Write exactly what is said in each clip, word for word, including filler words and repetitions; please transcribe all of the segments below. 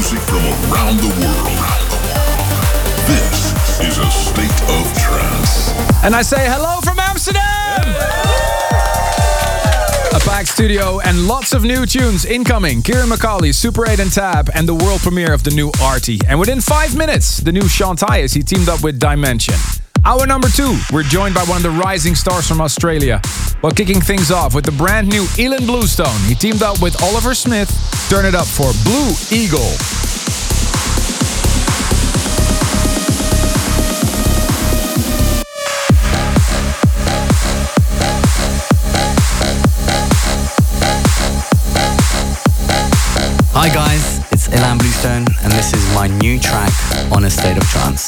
music from around the world. This is a state of trance. And I say hello from Amsterdam! A packed studio and lots of new tunes incoming. Kieran McCauley, Super eight and Tab, and the world premiere of the new Artie. And within five minutes, the new Sean Tyas, he teamed up with Dimension. Hour number two, we're joined by one of the rising stars from Australia. While kicking things off with the brand new Ilan Bluestone, he teamed up with Oliver Smith. Turn it up for Blue Eagle. Hi guys, it's Ilan Bluestone and this is my new track on A State of Trance.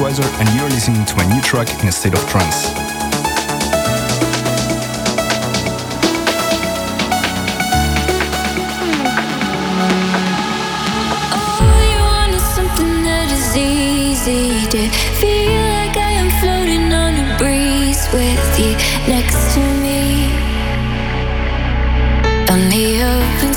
Improviser, and you're listening to my new track in a state of trance. Easy to feel like I am floating on a breeze with you next to me on the open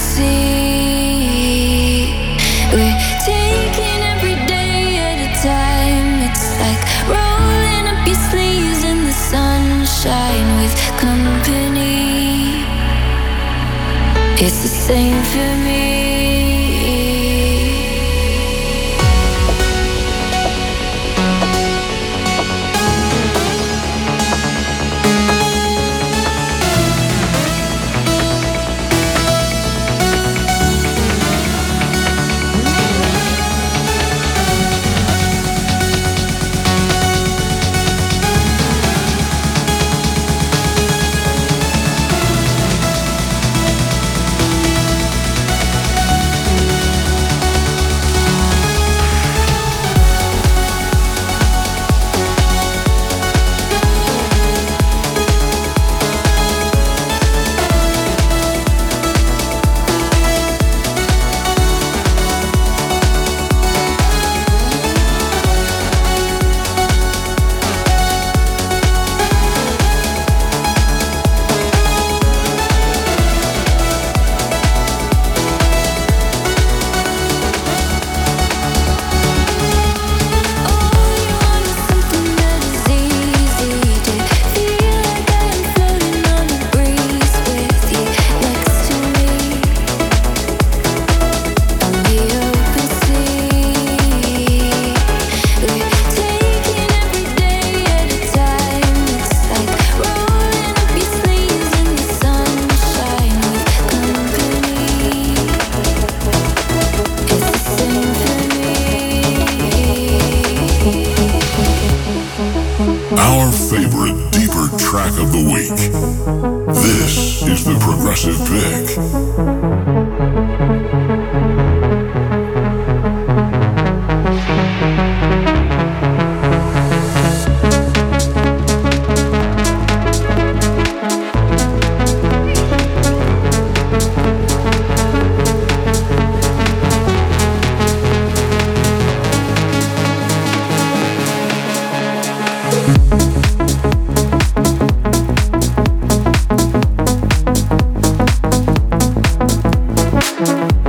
sea. We're taking every day at a time. It's like rolling up your sleeves in the sunshine with company. It's the same for me. Our favorite deeper track of the week. This is the Progressive Pick. We'll be right back.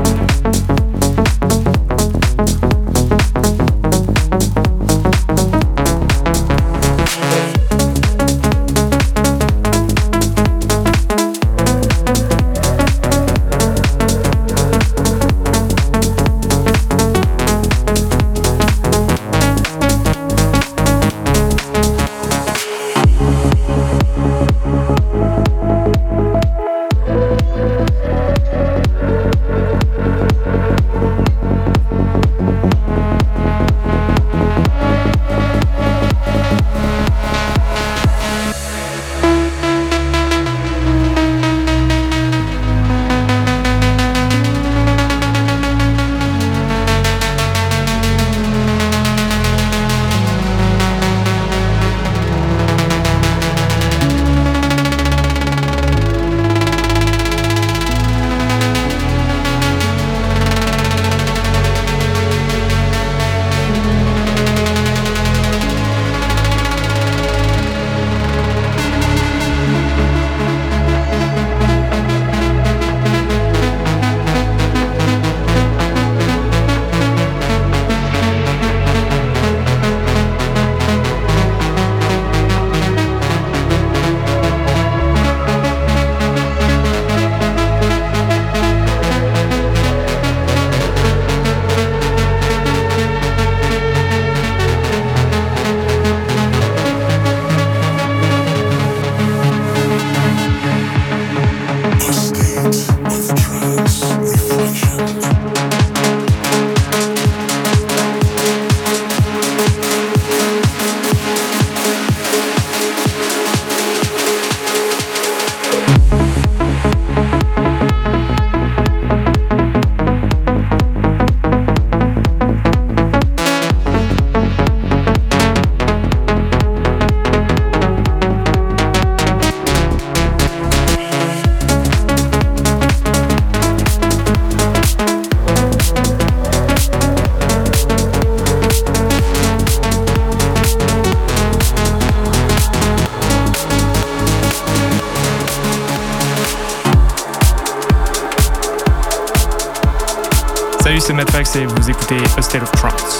Salut, c'est Mattfax et vous écoutez A State of Trance.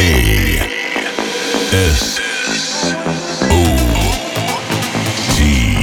S O T.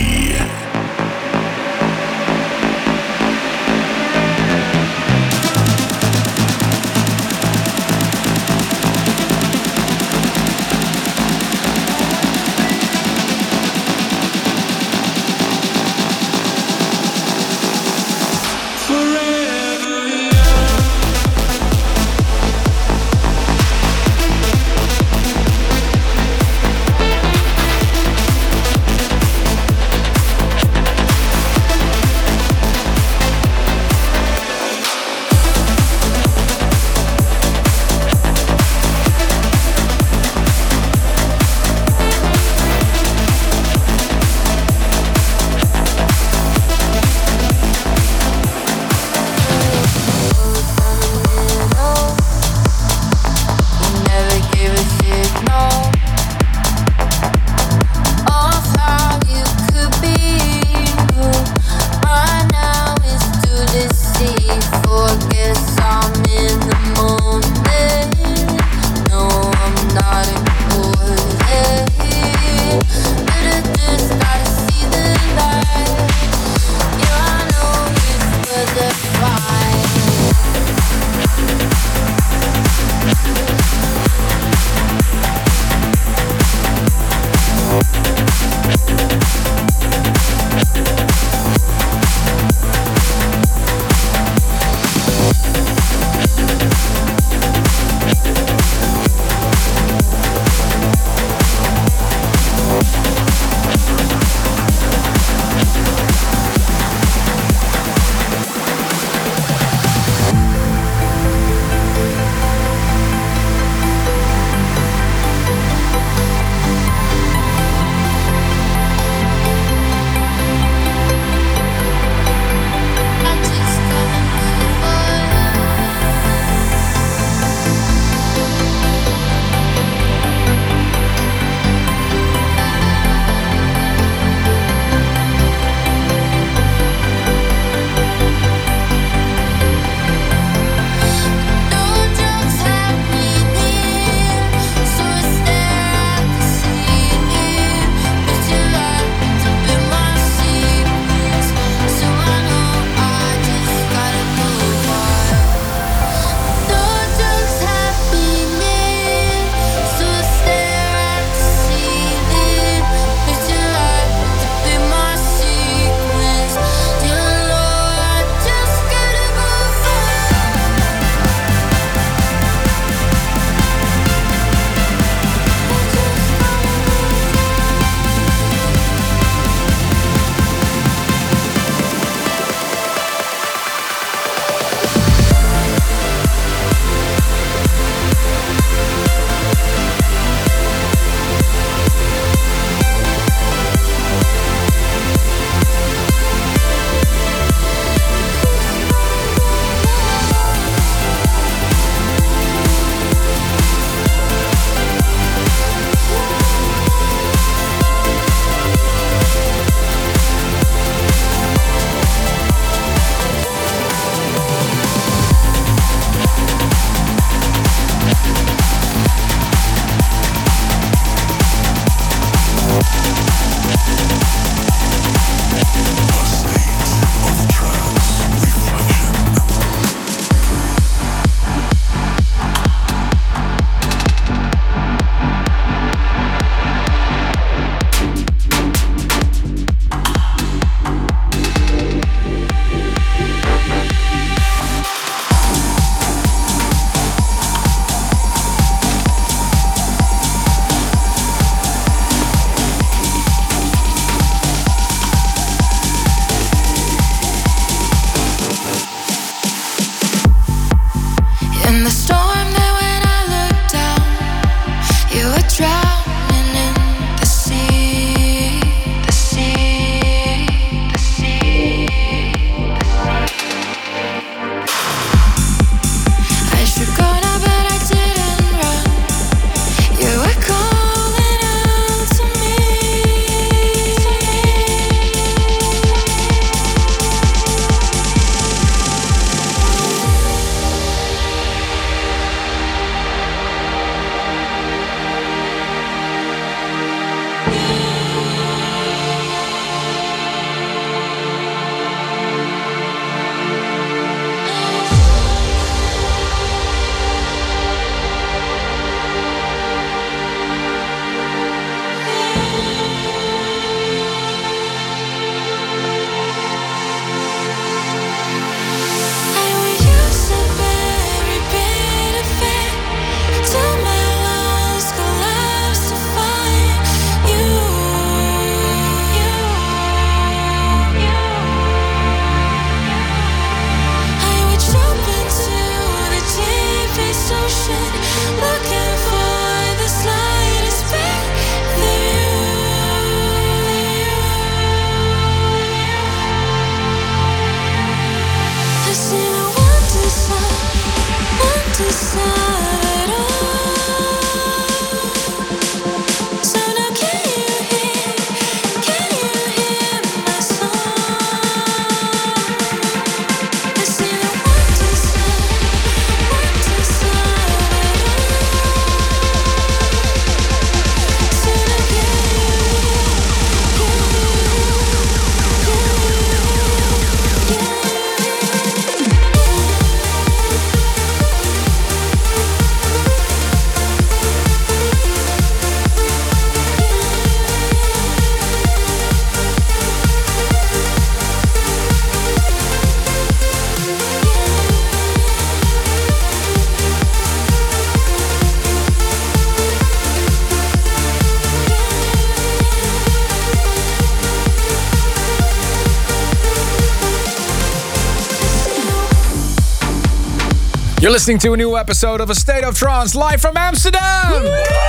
You're listening to a new episode of A State of Trance, live from Amsterdam!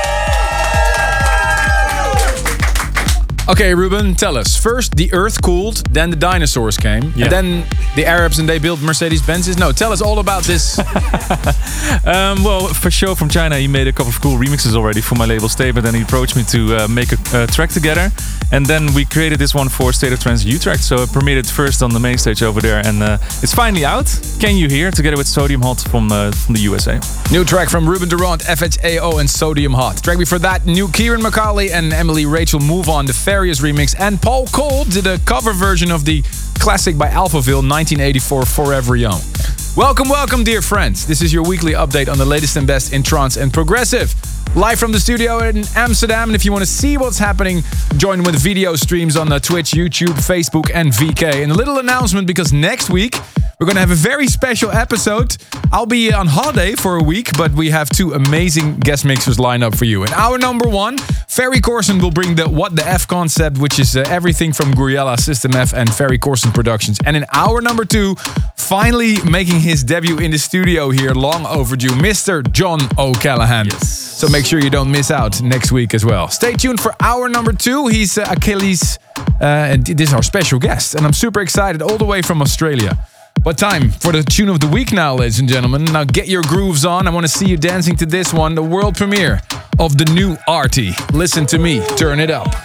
Okay, Ruben, tell us. First, the earth cooled, then the dinosaurs came, Yeah. and then the Arabs and they built Mercedes-Benzes. No, tell us all about this. Um, well, for sure from China, he made a couple of cool remixes already for my label Statement, and he approached me to uh, make a uh, track together. And then we created this one for State of Trance Utrecht, so it premiered first on the main stage over there, and uh, it's finally out. Can You Hear, together with Sodium Hot from, uh, from the U S A. New track from Ruben Durant, F H A O and Sodium Hot. Track before that, new Kieran McCauley and Emily Rachel Move On, the Farius remix. And Paul Cole did a cover version of the classic by Alphaville, nineteen eighty-four, Forever Young. Welcome, welcome, dear friends. This is your weekly update on the latest and best in trance and progressive. Live from the studio in Amsterdam, and if you want to see what's happening, join with video streams on uh, Twitch, YouTube, Facebook and V K. And a little announcement, because next week we're going to have a very special episode. I'll be on holiday for a week, but we have two amazing guest mixers lined up for you. In hour number one, Ferry Corsten will bring the What the F concept, which is uh, everything from Guriella, System F and Ferry Corsten Productions. And in hour number two, finally making his debut in the studio here, long overdue, Mister John O'Callaghan. Yes. So make sure you don't miss out next week as well. Stay tuned for hour number two. He's uh, Achilles, uh, and this is our special guest. And I'm super excited, all the way from Australia. But time for the tune of the week now, ladies and gentlemen. Now get your grooves on. I want to see you dancing to this one, the world premiere of the new Artie. Listen to me, turn it up.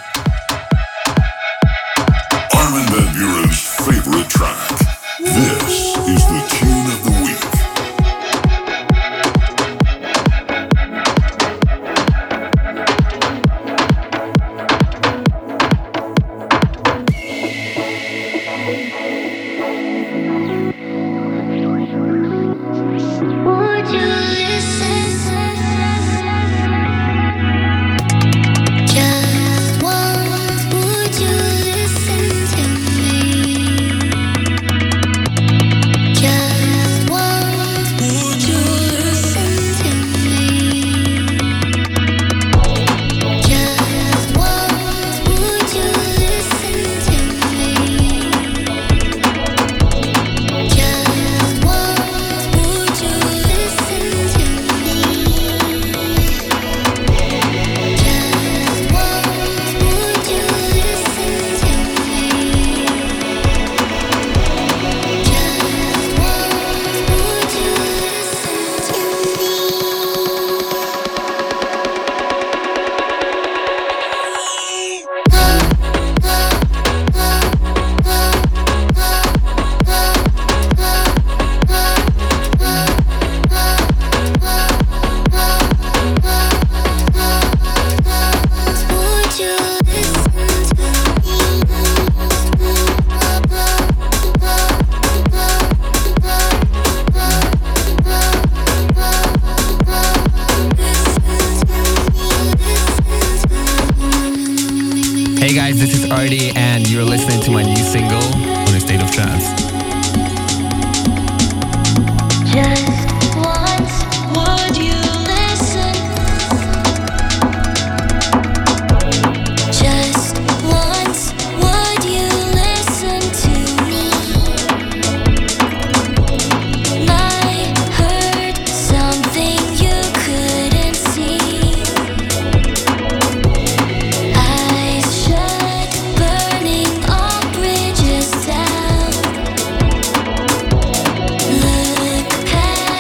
Armin van Buuren's favorite track. This is the tune of the week. Would you listen? Just once, would you listen to me? Just once, would you listen to me? Just once, would you listen to me? Just once, would you listen to me? Just once, would you listen to me? Just once, would you Hey guys, this is Artie, and you're listening to my new single on A State of Trance. Just once, would you listen? Just once, would you listen to me? Might hurt something you couldn't see. Eyes shut, burning all bridges down. Look past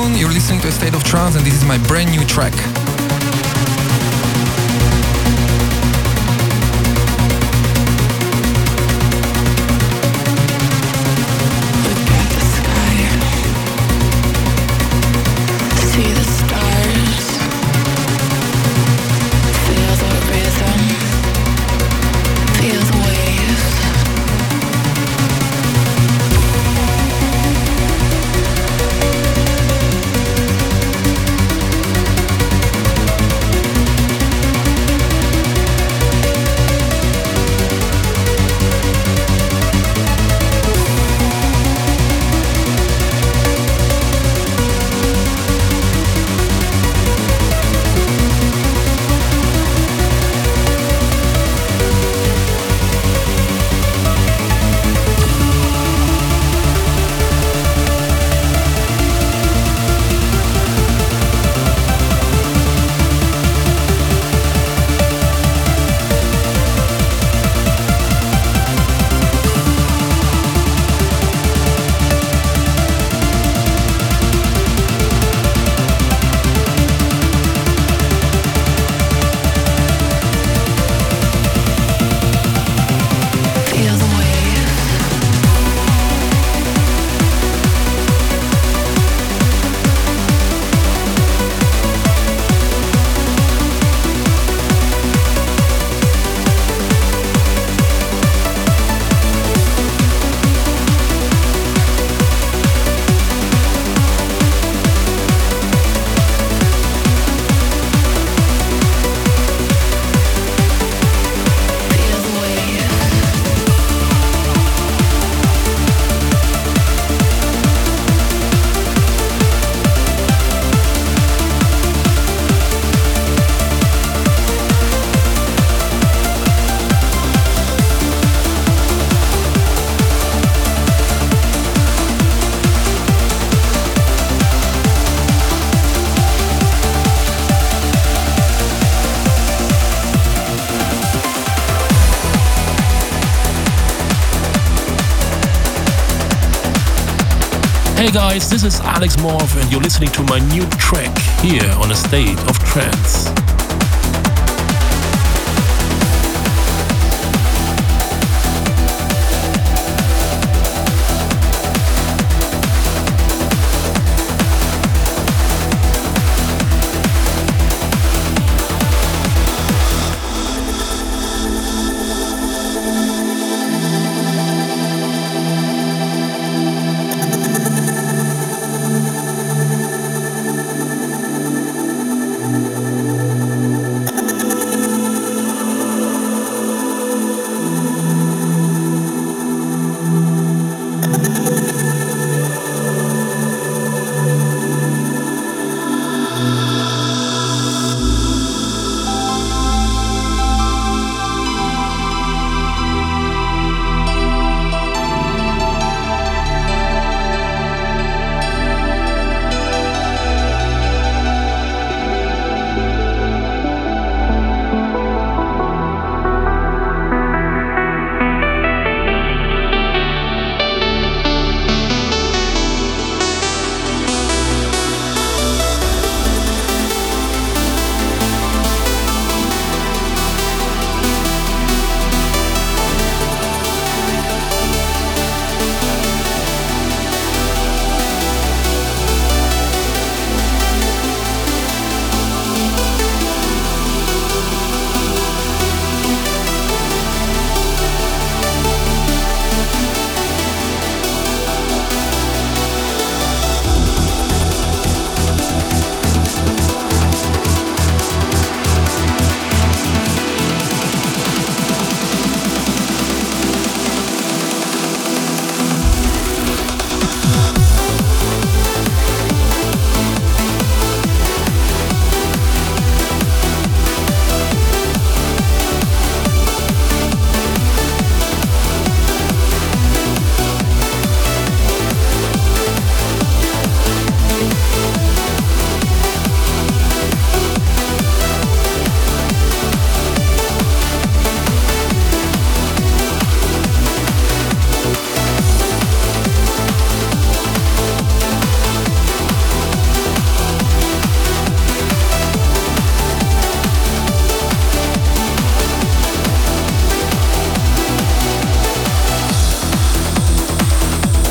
afternoon, you're listening to A State of Trance and this is my brand new track. Hey guys, this is Alex Morph and you're listening to my new track here on A State of Trance.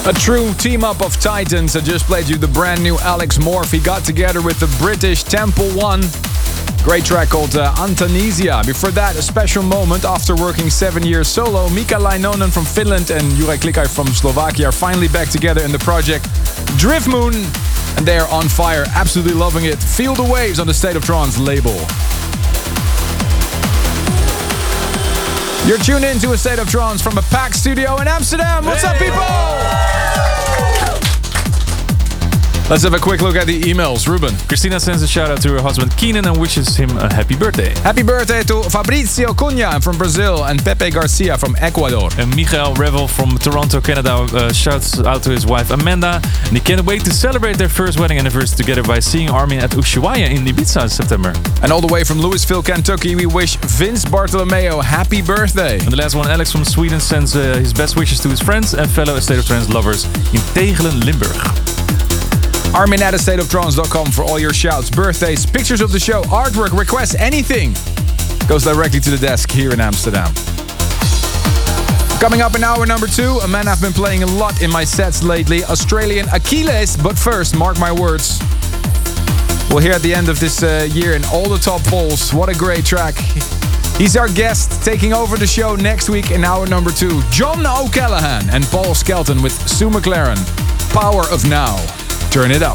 A true team-up of titans. I just played you the brand new Alex Morph. He got together with the British Temple One. Great track called uh, Antanesia. Before that, a special moment. After working seven years solo, Mika Lainonen from Finland and Juraj Klikaj from Slovakia are finally back together in the project Drift Moon. And they are on fire, absolutely loving it. Feel the waves on the State of Trance label. You're tuned in to A State of Trance from a packed studio in Amsterdam. What's up, people? Let's have a quick look at the emails. Ruben. Christina sends a shout out to her husband Keenan and wishes him a happy birthday. Happy birthday to Fabrizio Cunha from Brazil and Pepe Garcia from Ecuador. And Michael Revel from Toronto, Canada uh, shouts out to his wife Amanda. And he can't wait to celebrate their first wedding anniversary together by seeing Armin at Ushuaia in Ibiza in September. And all the way from Louisville, Kentucky, we wish Vince Bartolomeo happy birthday. And the last one, Alex from Sweden, sends uh, his best wishes to his friends and fellow A State of Trance lovers in Tegelen, Limburg. Armin at a state of trance dot com for all your shouts, birthdays, pictures of the show, artwork, requests, anything. Goes directly to the desk here in Amsterdam. Coming up in hour number two, a man I've been playing a lot in my sets lately, Australian Achilles. But first, mark my words, we'll hear at the end of this uh, year in all the top polls. What a great track. He's our guest, taking over the show next week in hour number two. John O'Callaghan and Paul Skelton with Sue McLaren. Power of Now. Turn it up.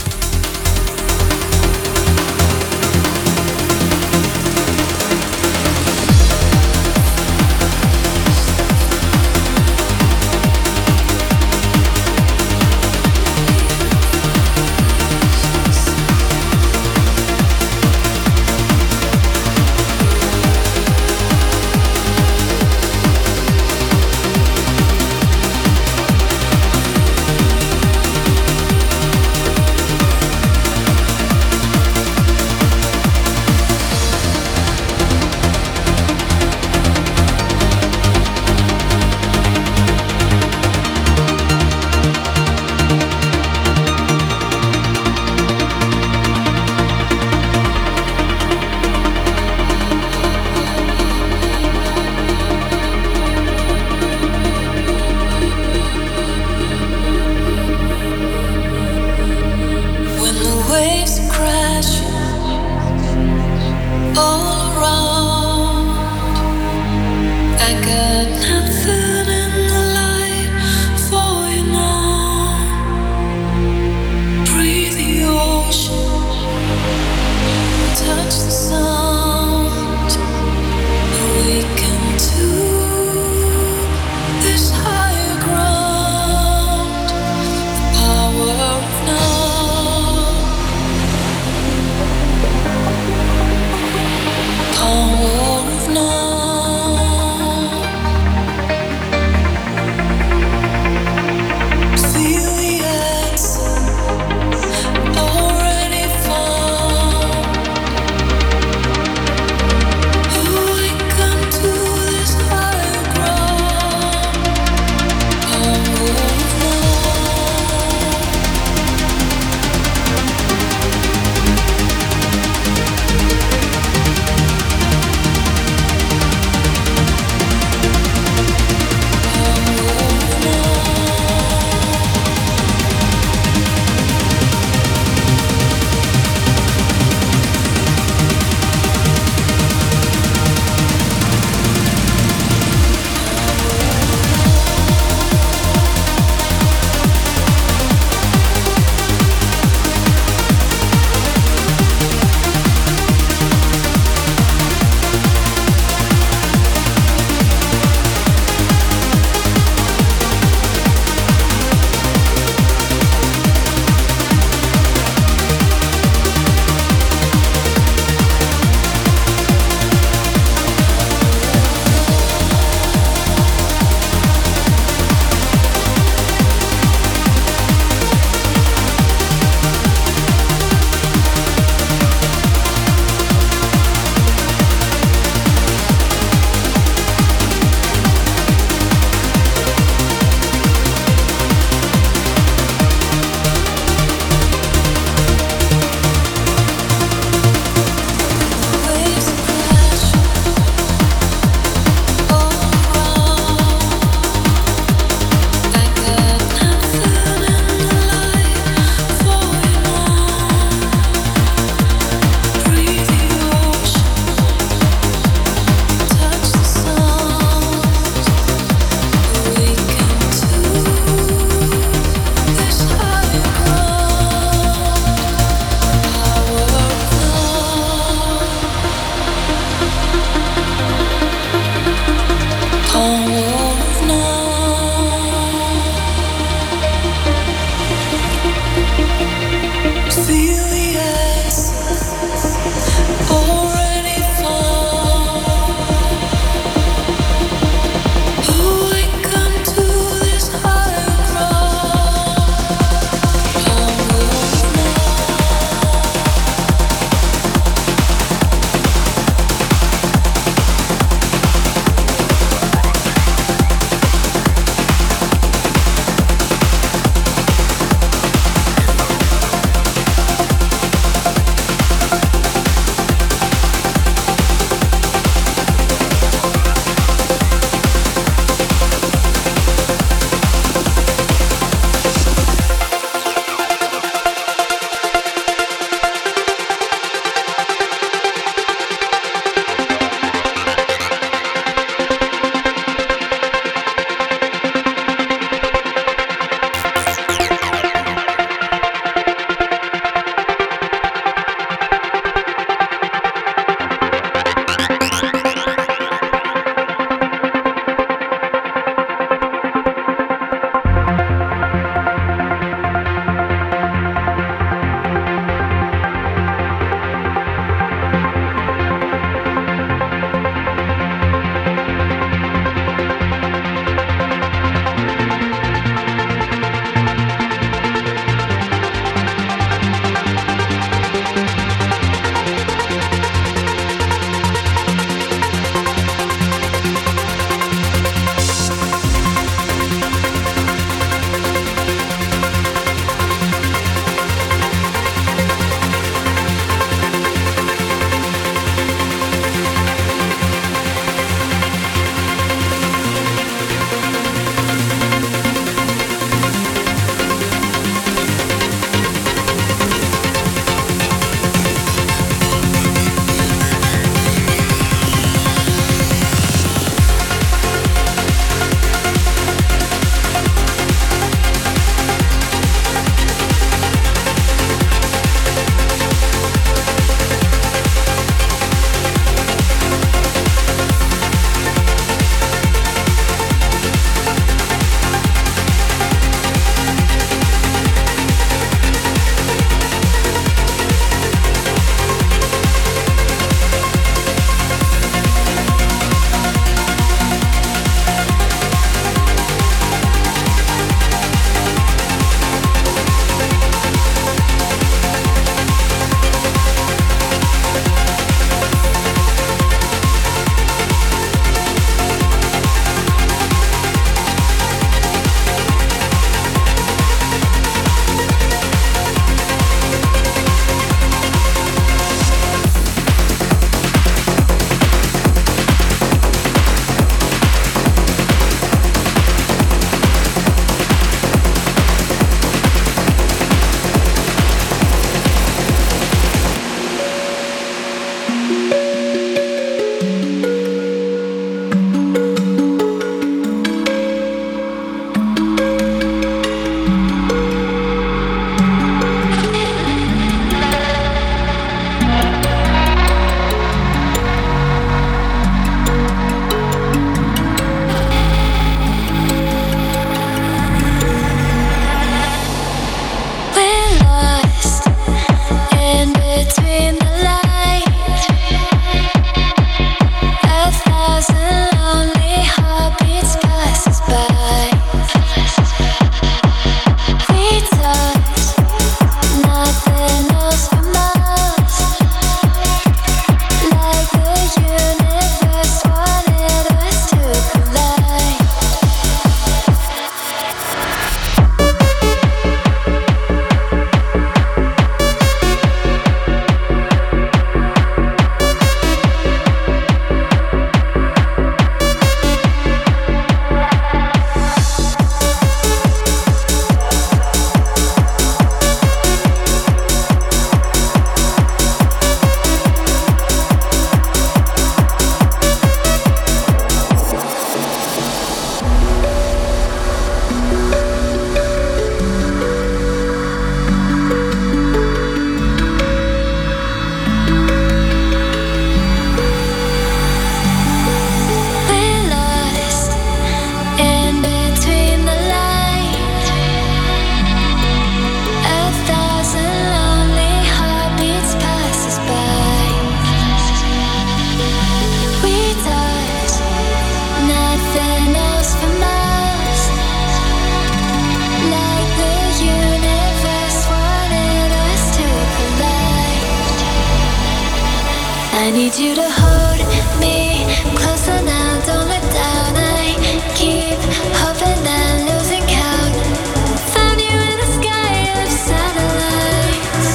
I need you to hold me closer now, don't let down. I keep hoping and losing count. Found you in the sky of satellites.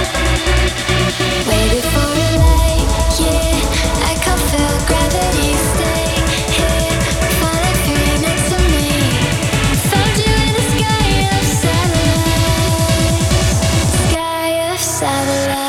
Waited for a light, yeah. I can feel gravity. Stay here, falling free next to me. Found you in the sky of satellites. Sky of satellites.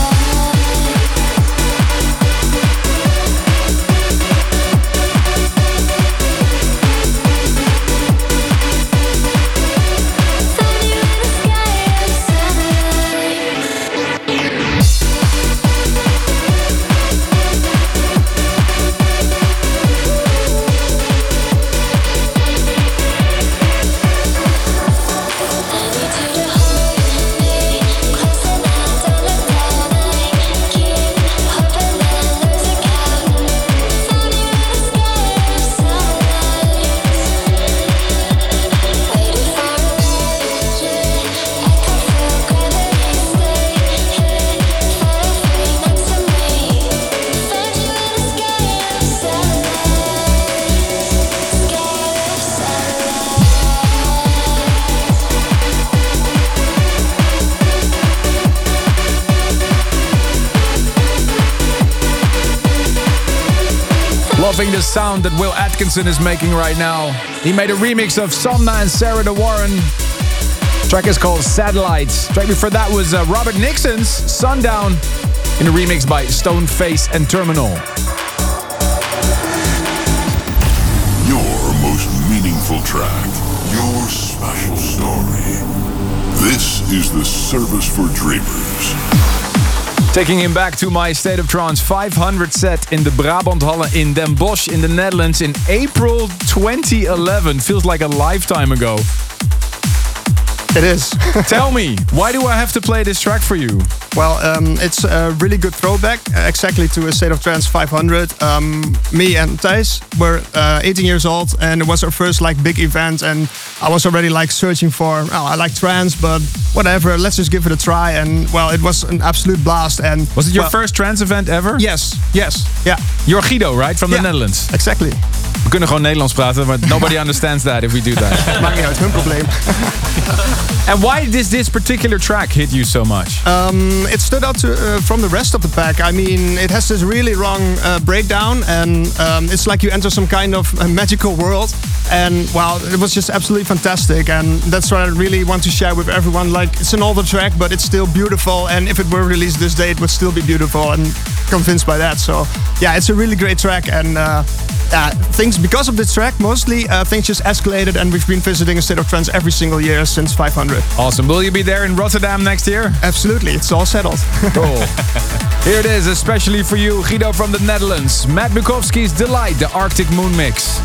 Loving the sound that Will Atkinson is making right now. He made a remix of Somna and Sarah De Warren. The track is called Satellites. The track before that was uh, Robert Nixon's Sundown in a remix by Stoneface and Terminal. Your most meaningful track. Your special story. This is the Service for Dreamers. Taking him back to my State of Trance five hundred set in the Brabant Halle in Den Bosch in the Netherlands in April twenty eleven. Feels like a lifetime ago. It is. Tell me, why do I have to play this track for you? Well, um, it's a really good throwback, uh, exactly to a State of Trance five hundred. Um, me and Thijs were uh, eighteen years old, and it was our first like big event. And I was already like searching for, oh, I like trance, but whatever, let's just give it a try. And well, it was an absolute blast. And was it your well, first trance event ever? Yes, yes, yeah. You're Guido, right, from yeah, the Netherlands? Exactly. We kunnen gewoon Nederlands praten, but nobody understands that if we do that. Maakt niet uit, hun probleem. And why does this particular track hit you so much? Um, it stood out to, uh, from the rest of the pack. I mean, it has this really long uh, breakdown, and um, it's like you enter some kind of a magical world. And wow, it was just absolutely fantastic. And that's what I really want to share with everyone. Like, it's an older track, but it's still beautiful. And if it were released this day, it would still be beautiful. And convinced by that. So yeah, it's a really great track. And uh, yeah, things because of this track, mostly uh, things just escalated, and we've been visiting a State of Trance every single year since five hundred. Awesome. Will you be there in Rotterdam next year? Absolutely. It's all settled. Cool. Here it is, especially for you, Guido from the Netherlands. Matt Bukowski's Delight, the Arctic Moon Mix.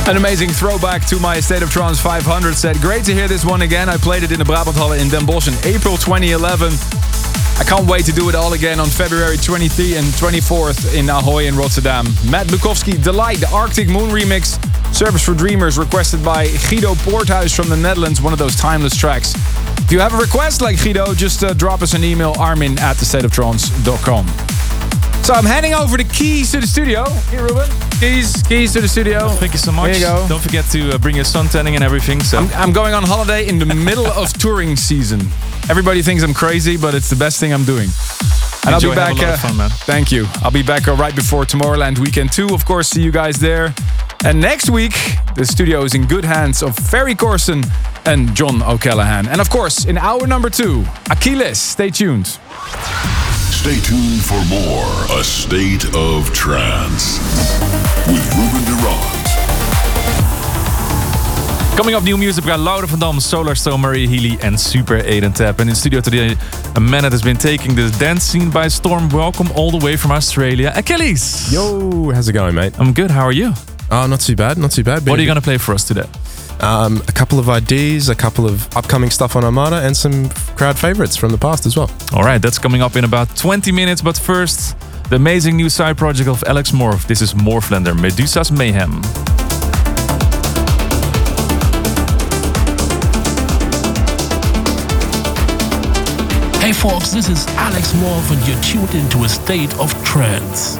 An amazing throwback to my State of Trance five hundred set. Great to hear this one again. I played it in the Brabanthalle in Den Bosch in April twenty eleven. I can't wait to do it all again on February twenty-third and twenty-fourth in Ahoy in Rotterdam. Matt Bukowski, Delight, the Arctic Moon remix. Service for Dreamers, requested by Guido Poorthuis from the Netherlands. One of those timeless tracks. If you have a request like Guido, just uh, drop us an email, armin at the state of trance dot com. So I'm handing over the keys to the studio. Here, Ruben. Keys, keys to the studio. Thank you so much. There you go. Don't forget to uh, bring your sun tanning and everything. So I'm, I'm going on holiday in the middle of touring season. Everybody thinks I'm crazy, but it's the best thing I'm doing. And Enjoy, I'll be back. have a lot of fun, man. Thank you. I'll be back uh, right before Tomorrowland Weekend two. Of course, see you guys there. And next week, the studio is in good hands of Ferry Corsten and John O'Callaghan. And of course, in hour number two, Achilles. Stay tuned. Stay tuned for more A State of Trance with Ruben de Ronde. Coming up, new music by Laura van Dam, Solar Stone, Maria Healy and Super eight and Tap. And in studio today, a man that has been taking the dance scene by storm. Welcome all the way from Australia, Achilles. Yo, how's it going, mate? I'm good, how are you? Oh, not too bad, not too bad. What are you going to play for us today? Um, a couple of I Ds, a couple of upcoming stuff on Armada, and some crowd favorites from the past as well. All right, that's coming up in about twenty minutes. But first, the amazing new side project of Alex Morph. This is Morphlander, Medusa's Mayhem. Hey folks, this is Alex Morph and you're tuned into A State of Trance.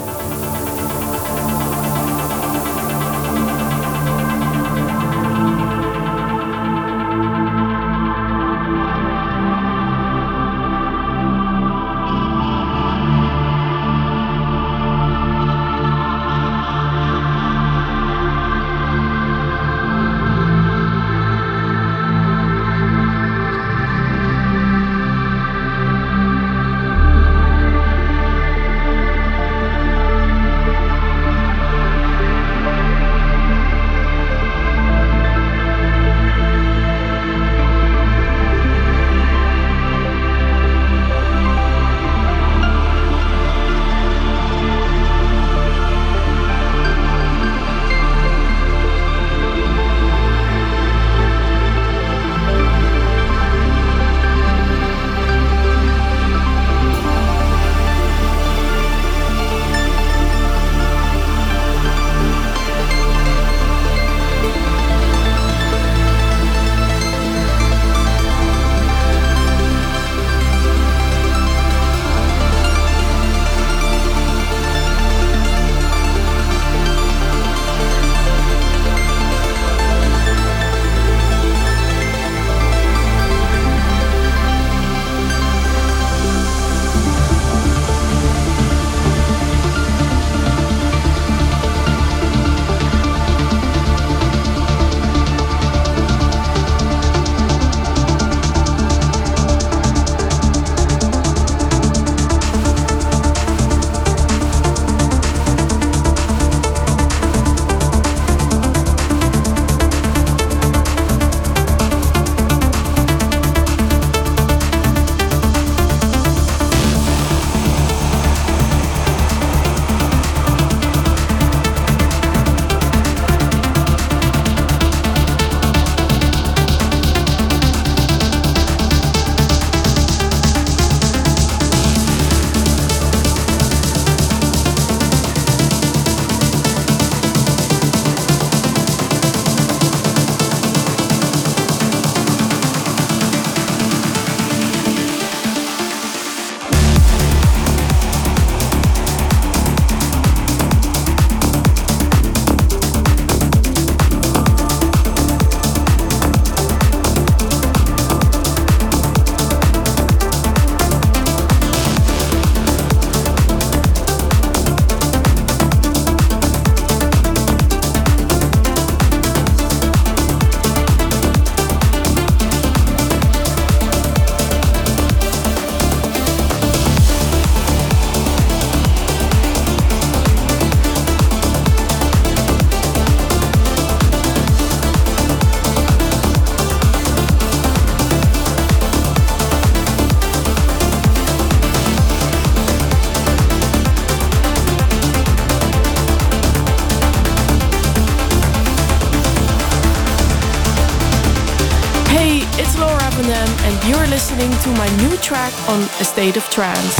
and you're listening to my new track on A State of Trance.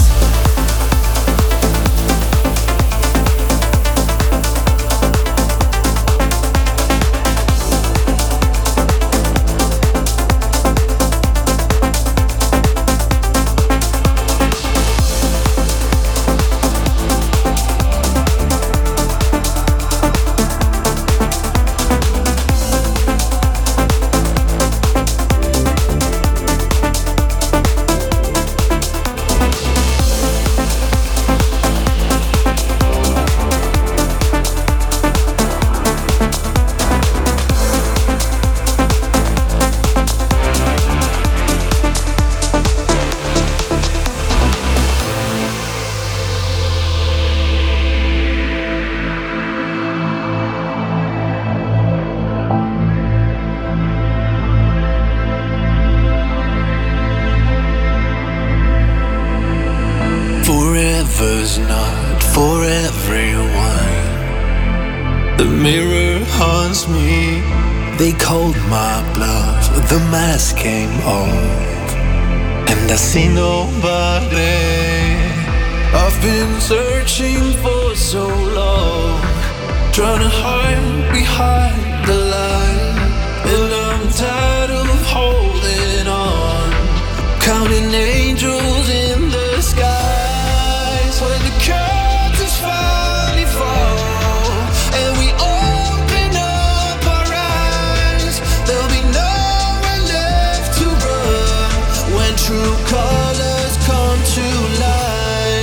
Forever's not for everyone. The mirror haunts me. They called my bluff. The mask came off, and I see nobody. I've been searching for so long, trying to hide behind the light, and I'm tired of holding on, counting angels in the skies. When the curtains finally fall and we open up our eyes, there'll be nowhere left to run when true colors come to light.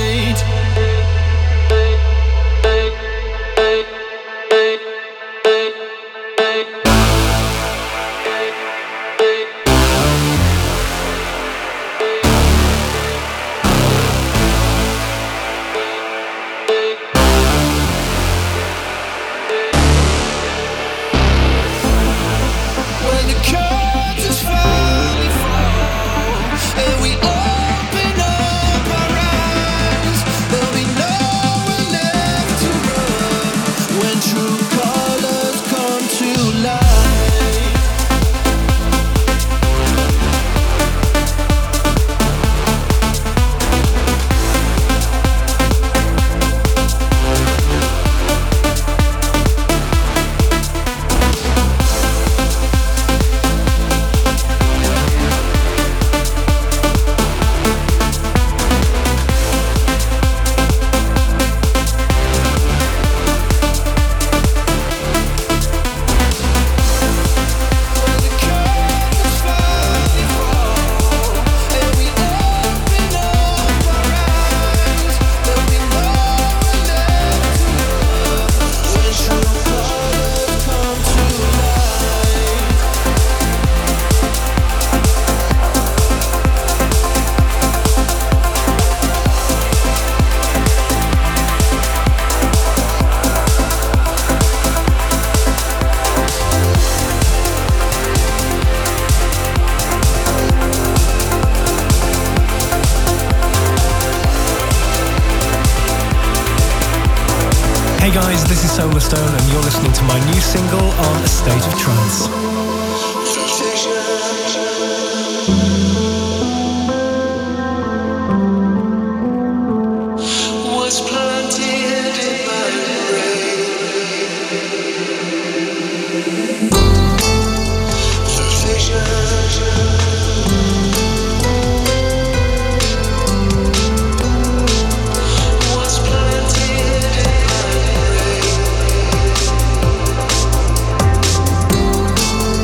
Hey guys, this is Solarstone and you're listening to my new single on A State of Trance. We'll be right back.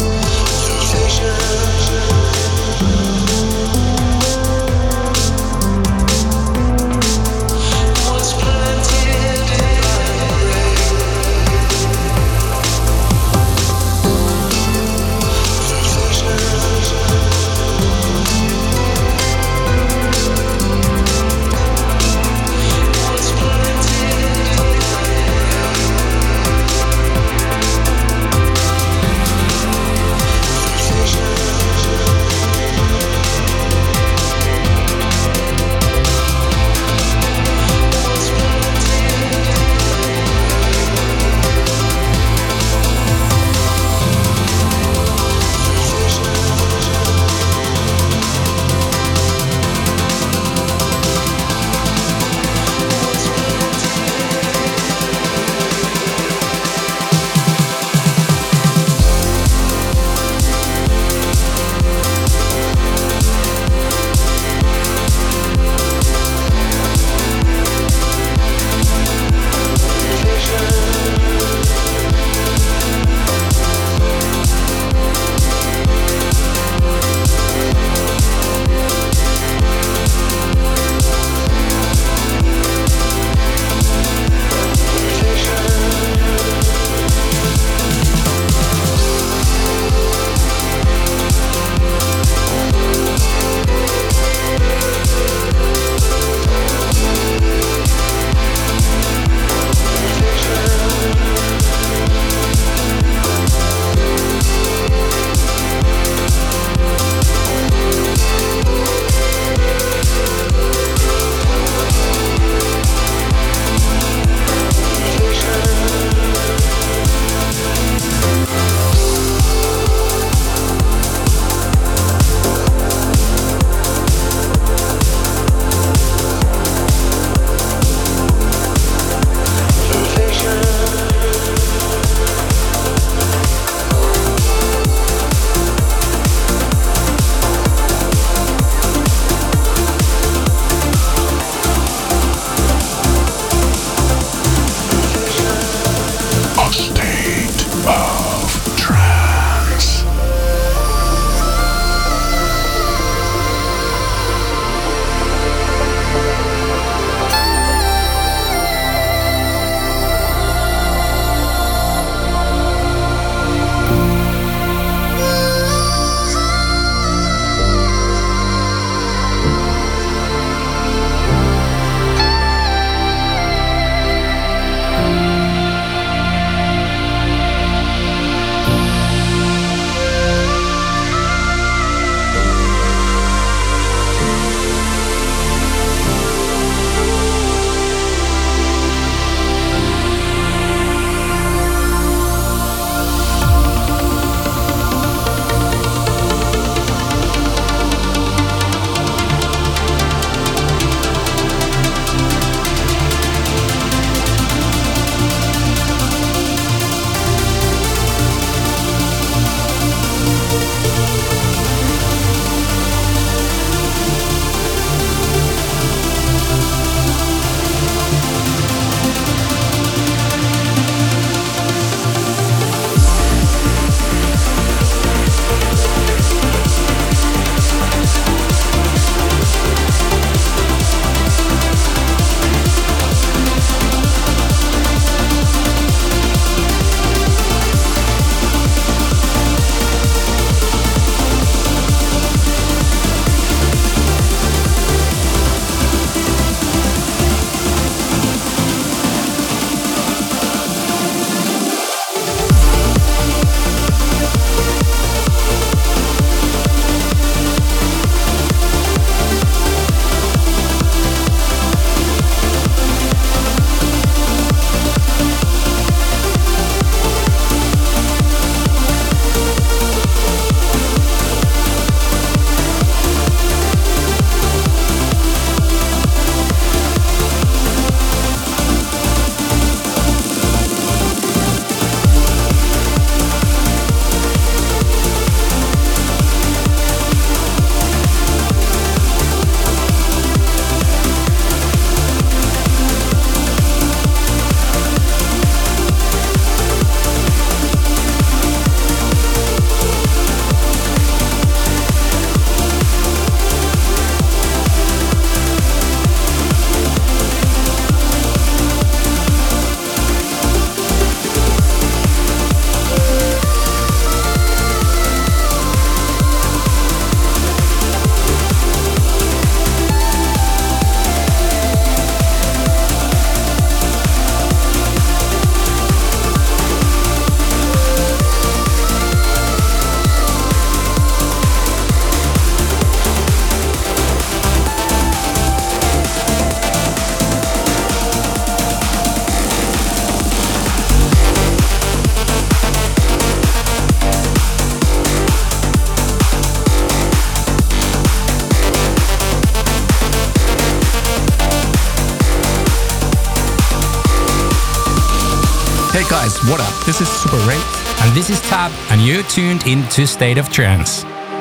Hey guys, what up? This is Super Ray. And this is Tab, and you're tuned into State of Trance.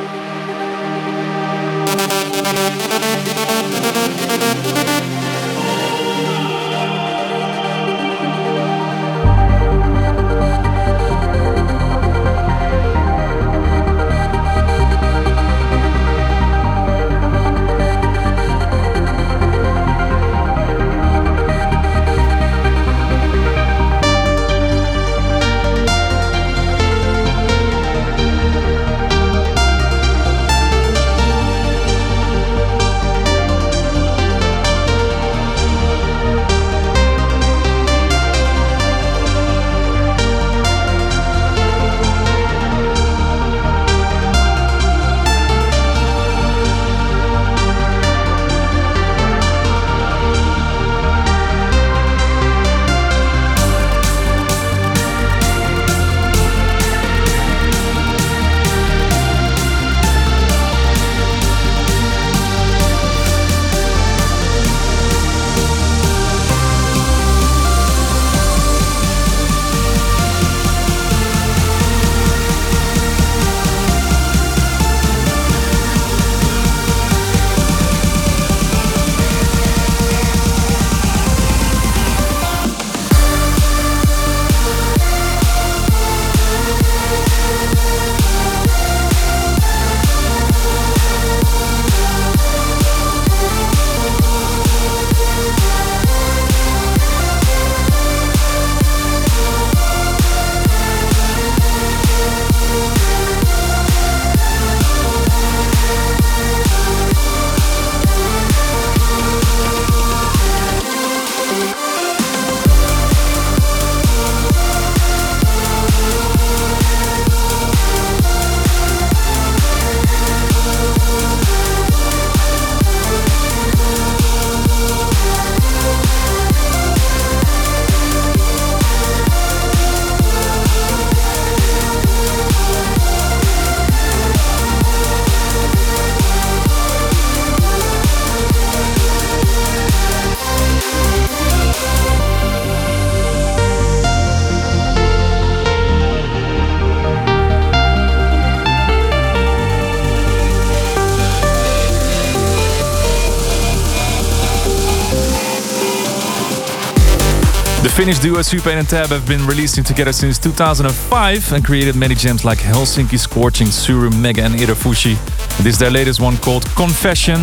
Finnish duo Super-eight and Tab have been releasing together since two thousand five and created many gems like Helsinki, Scorching, Suru, Mega and Irafushi. This is their latest one called Confession.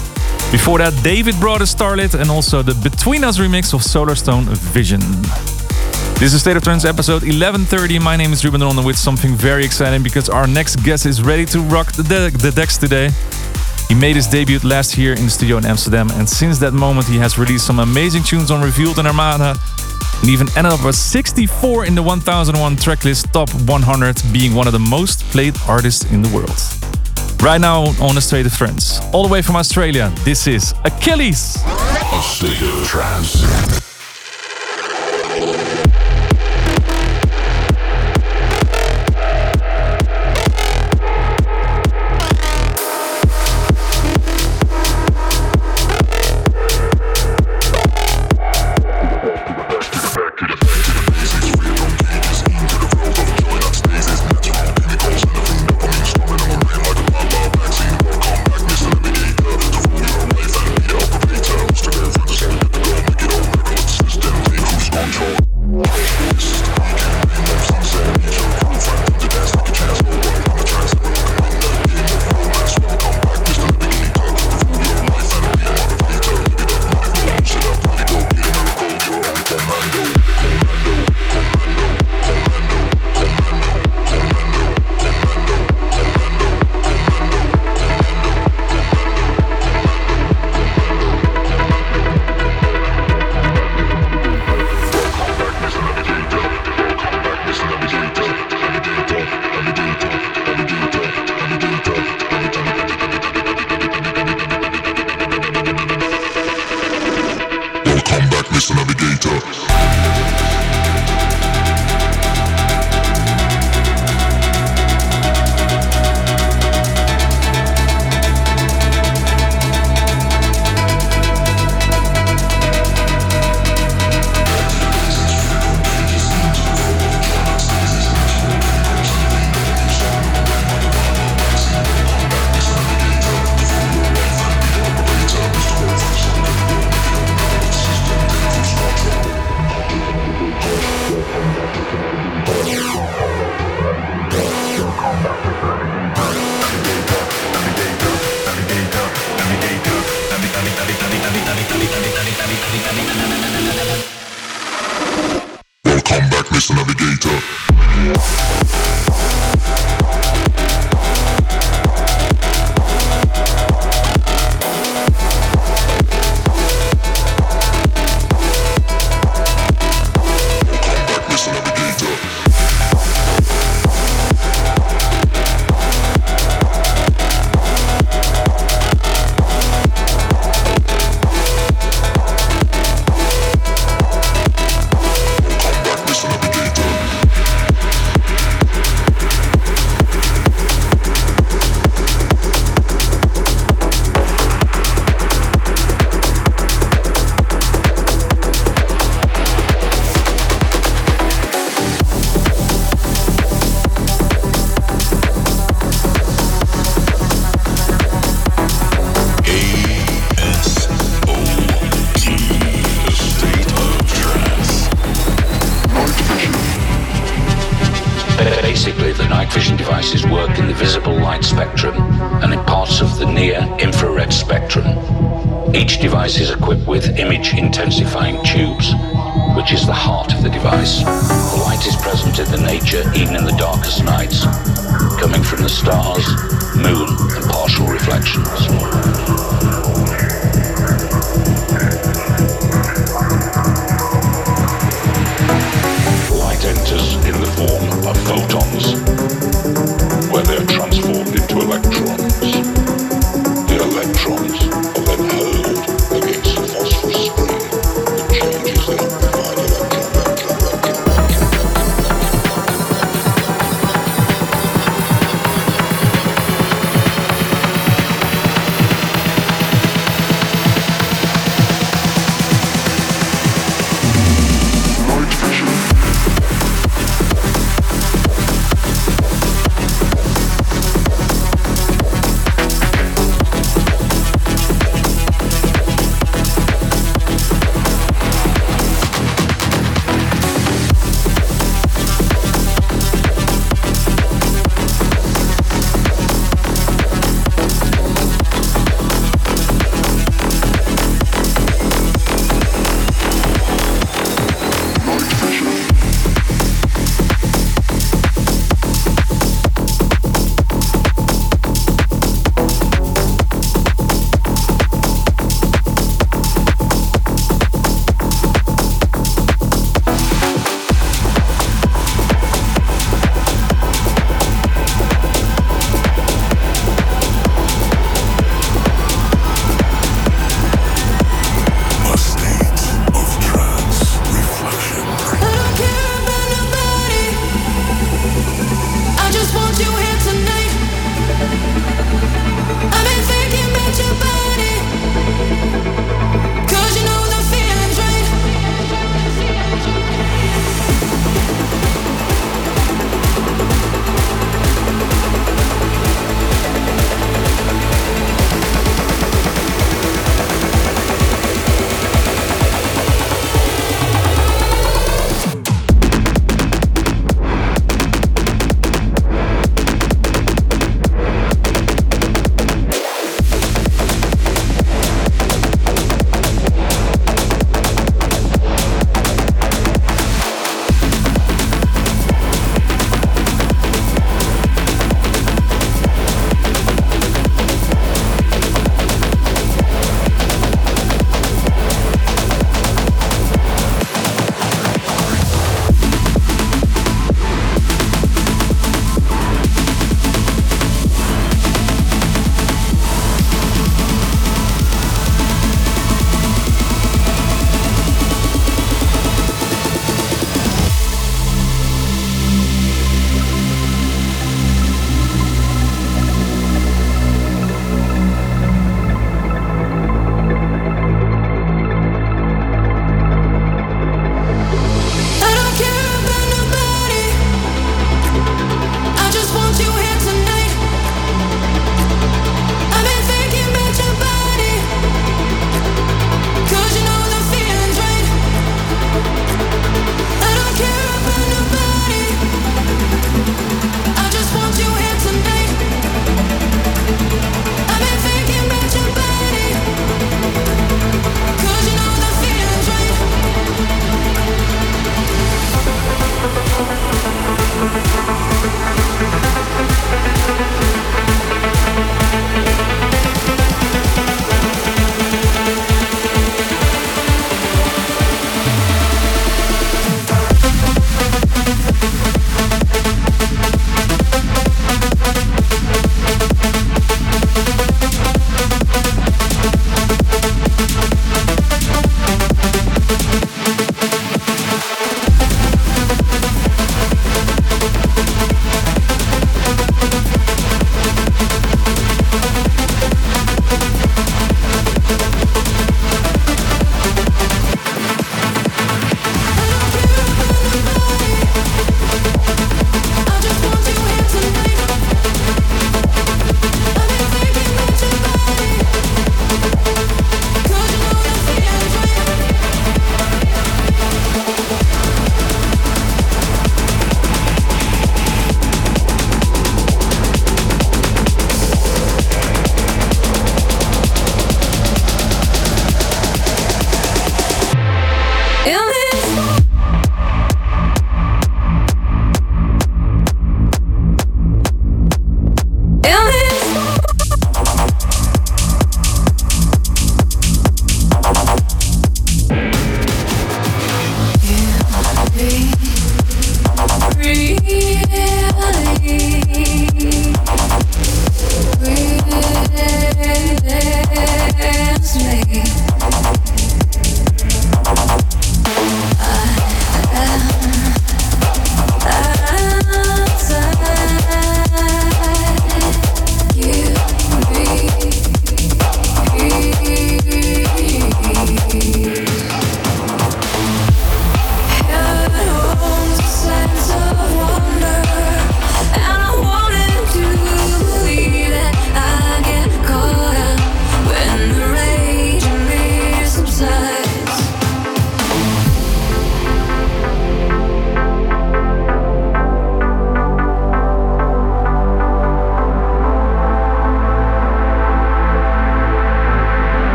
Before that, David brought us Starlit and also the Between Us remix of Solarstone Vision. This is State of Trance episode eleven thirty. My name is Ruben Ronde with something very exciting because our next guest is ready to rock the, de- the decks today. He made his debut last year in the studio in Amsterdam, and since that moment he has released some amazing tunes on Revealed and Armada, and even ended up at sixty-four in the one thousand one tracklist top one hundred, being one of the most played artists in the world. Right now on A State of Trance, all the way from Australia, this is Achilles. A State of Trance. Mister Navigator. Basically, the night vision devices work in the visible light spectrum and in parts of the near-infrared spectrum. Each device is equipped with image-intensifying tubes, which is the heart of the device. The light is present in the nature even in the darkest nights, coming from the stars, moon, and partial reflections. Light enters in the form of photons, where they are transformed into electrons. The electrons are then hurled against the phosphorus screen that changes the amplified electron vector.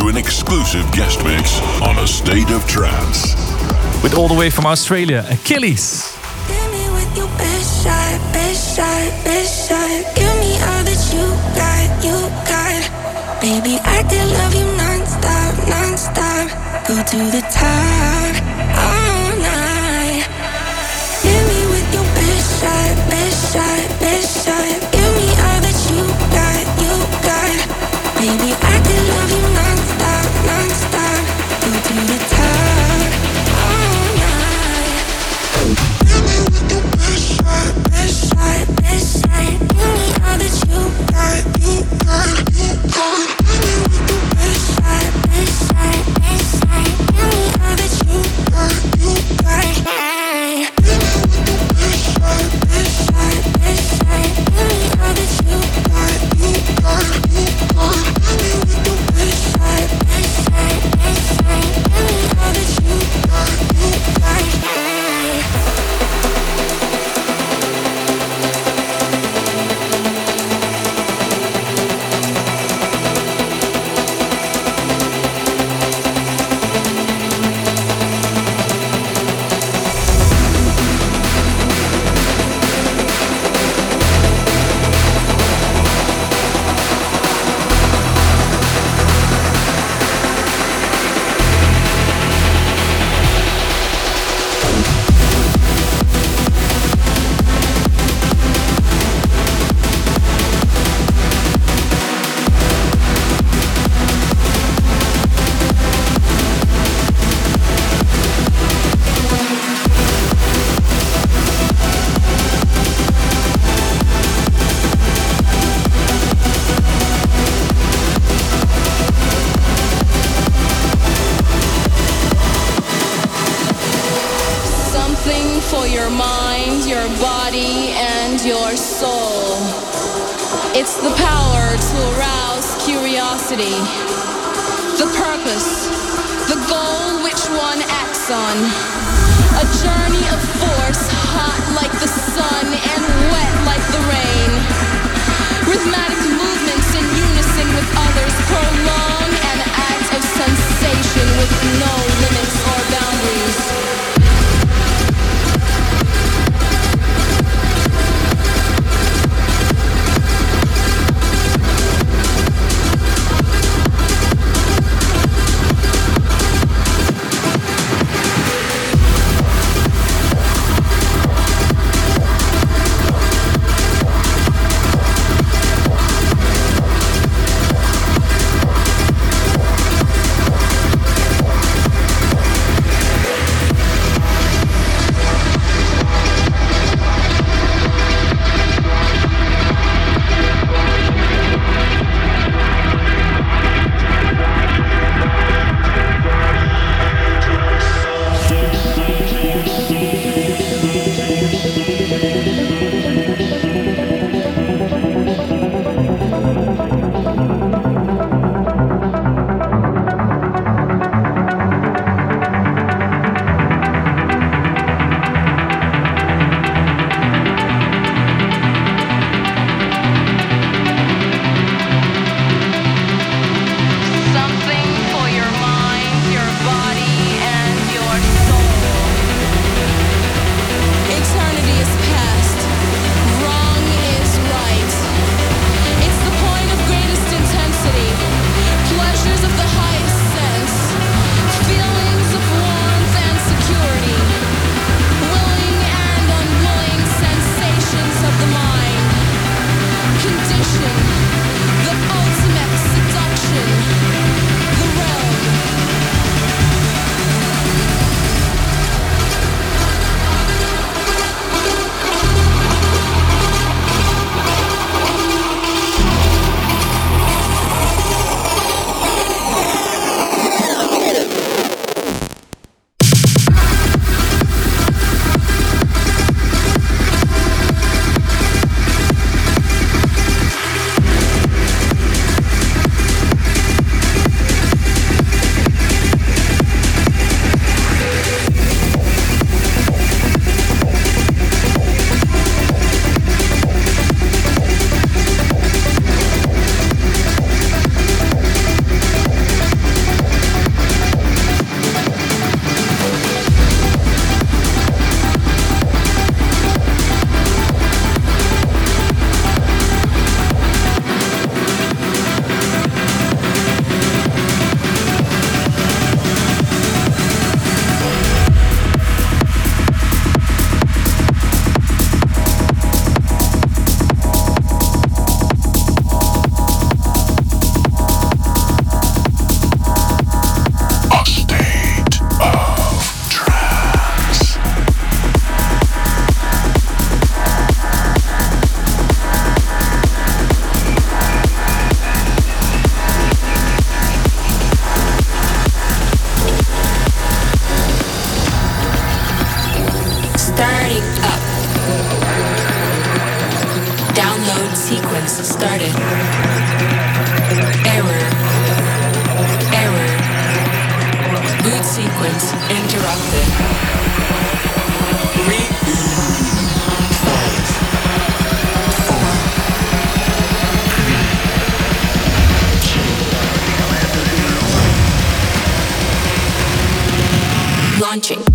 you an exclusive guest mix on A State of Trance. With all the way from Australia, Achilles. Give me with your best shot, best shot, best shot. Give me all that you got, you got. Baby, I could love you non-stop, non-stop. Go to the top, all night. Give me with your best shot, best shot, best shot. Give me all that you got, you got. Baby, I could love you non-stop, non-stop. Go to the top, all night. Give me with your best shot, best shot, best shot. Give me all that you got, you got, you got. Give me with your best shot, best shot, best shot. Give me all that you got, you got. Give me with your best shot, best shot, best shot. Give me all that you got, you got, you got. Give me with your best shot, best shot, best shot. Give me all that you got, you got. For your mind, your body, and your soul. It's the power to arouse curiosity, the purpose, the goal which one acts on. A journey of force, hot like the sun and wet like the rain. Rhythmic movements in unison with others prolong an act of sensation with no limits or boundaries. Boot sequence started. Error. Error. Boot sequence interrupted. Reboot. Five. Four. Three. Launching.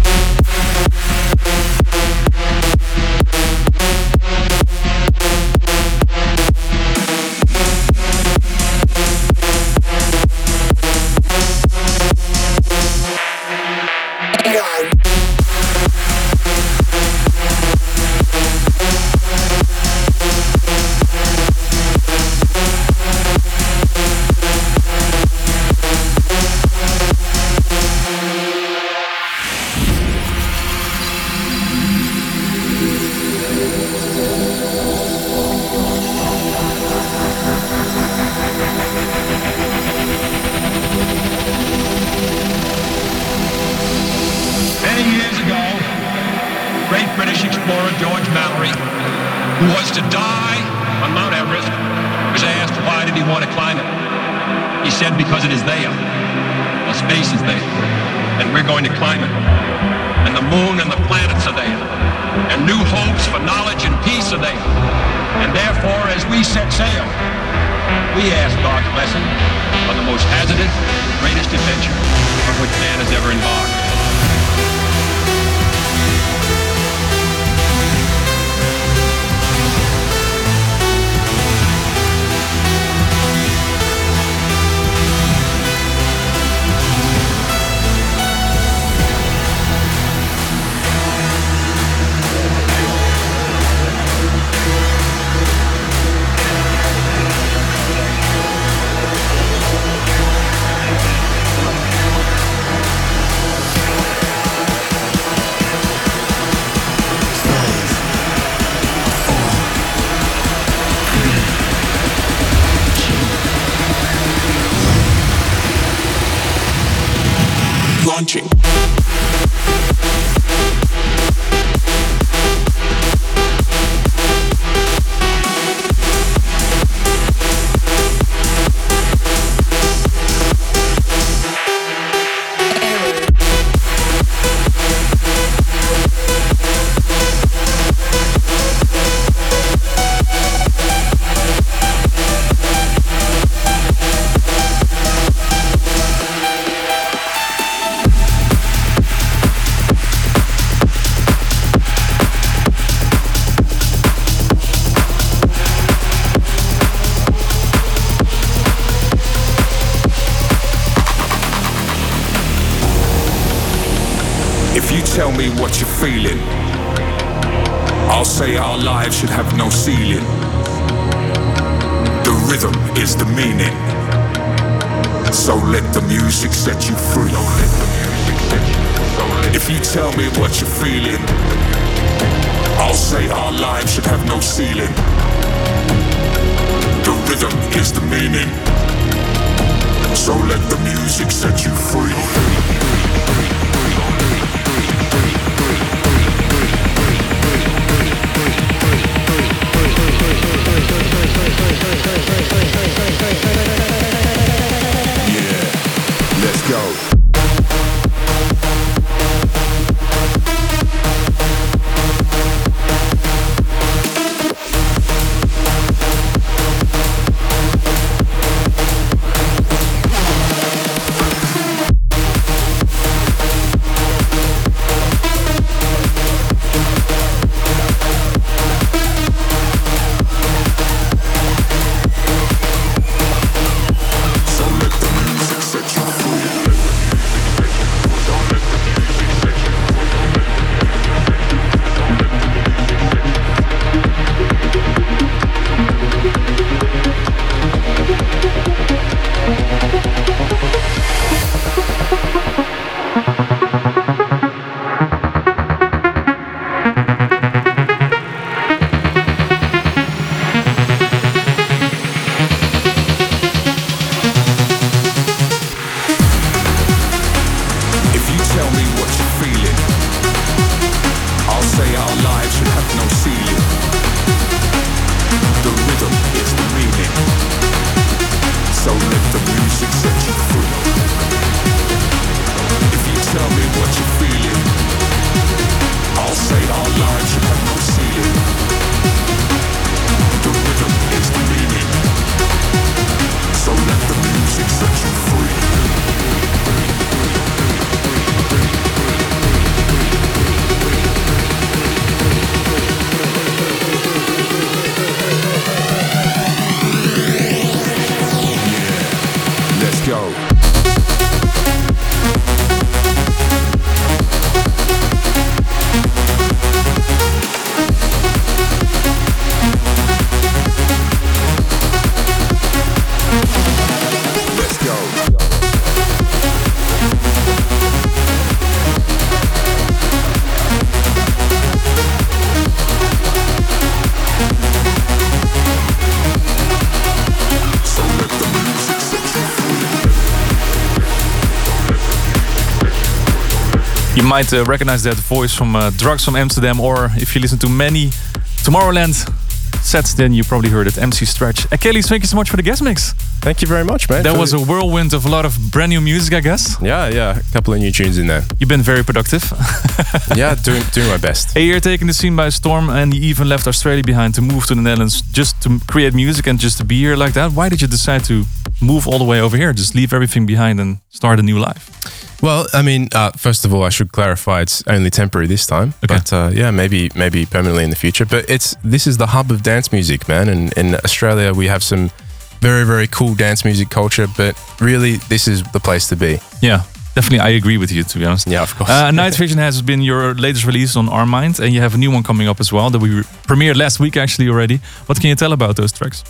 Launching. Tell me what you're feeling. I'll say our lives should have no ceiling. The rhythm is the meaning. So let the music set you free. If you tell me what you're feeling, I'll say our lives should have no ceiling. The rhythm is the meaning. So let the music set you free. Yeah, let's go. You might uh, recognize that voice from uh, Drugs from Amsterdam, or if you listen to many Tomorrowland sets, then you probably heard it. M C Stretch. Achilles, thank you so much for the guest mix. Thank you very much, man. That was a whirlwind of a lot of brand new music, I guess. Yeah, yeah, a couple of new tunes in there. You've been very productive. Yeah, doing doing my best. Hey, you're taking the scene by storm, and you even left Australia behind to move to the Netherlands just to create music and just to be here like that. Why did you decide to move all the way over here? Just leave everything behind and start a new life? Well, I mean, uh, first of all, I should clarify it's only temporary this time. Okay. But uh, yeah, maybe maybe permanently in the future. But it's this is the hub of dance music, man. And in Australia, we have some very, very cool dance music culture. But really, this is the place to be. Yeah, definitely. I agree with you, to be honest. Yeah, of course. Uh, Night Vision has been your latest release on Our Mind. And you have a new one coming up as well that we re- premiered last week, actually, already. What can you tell about those tracks?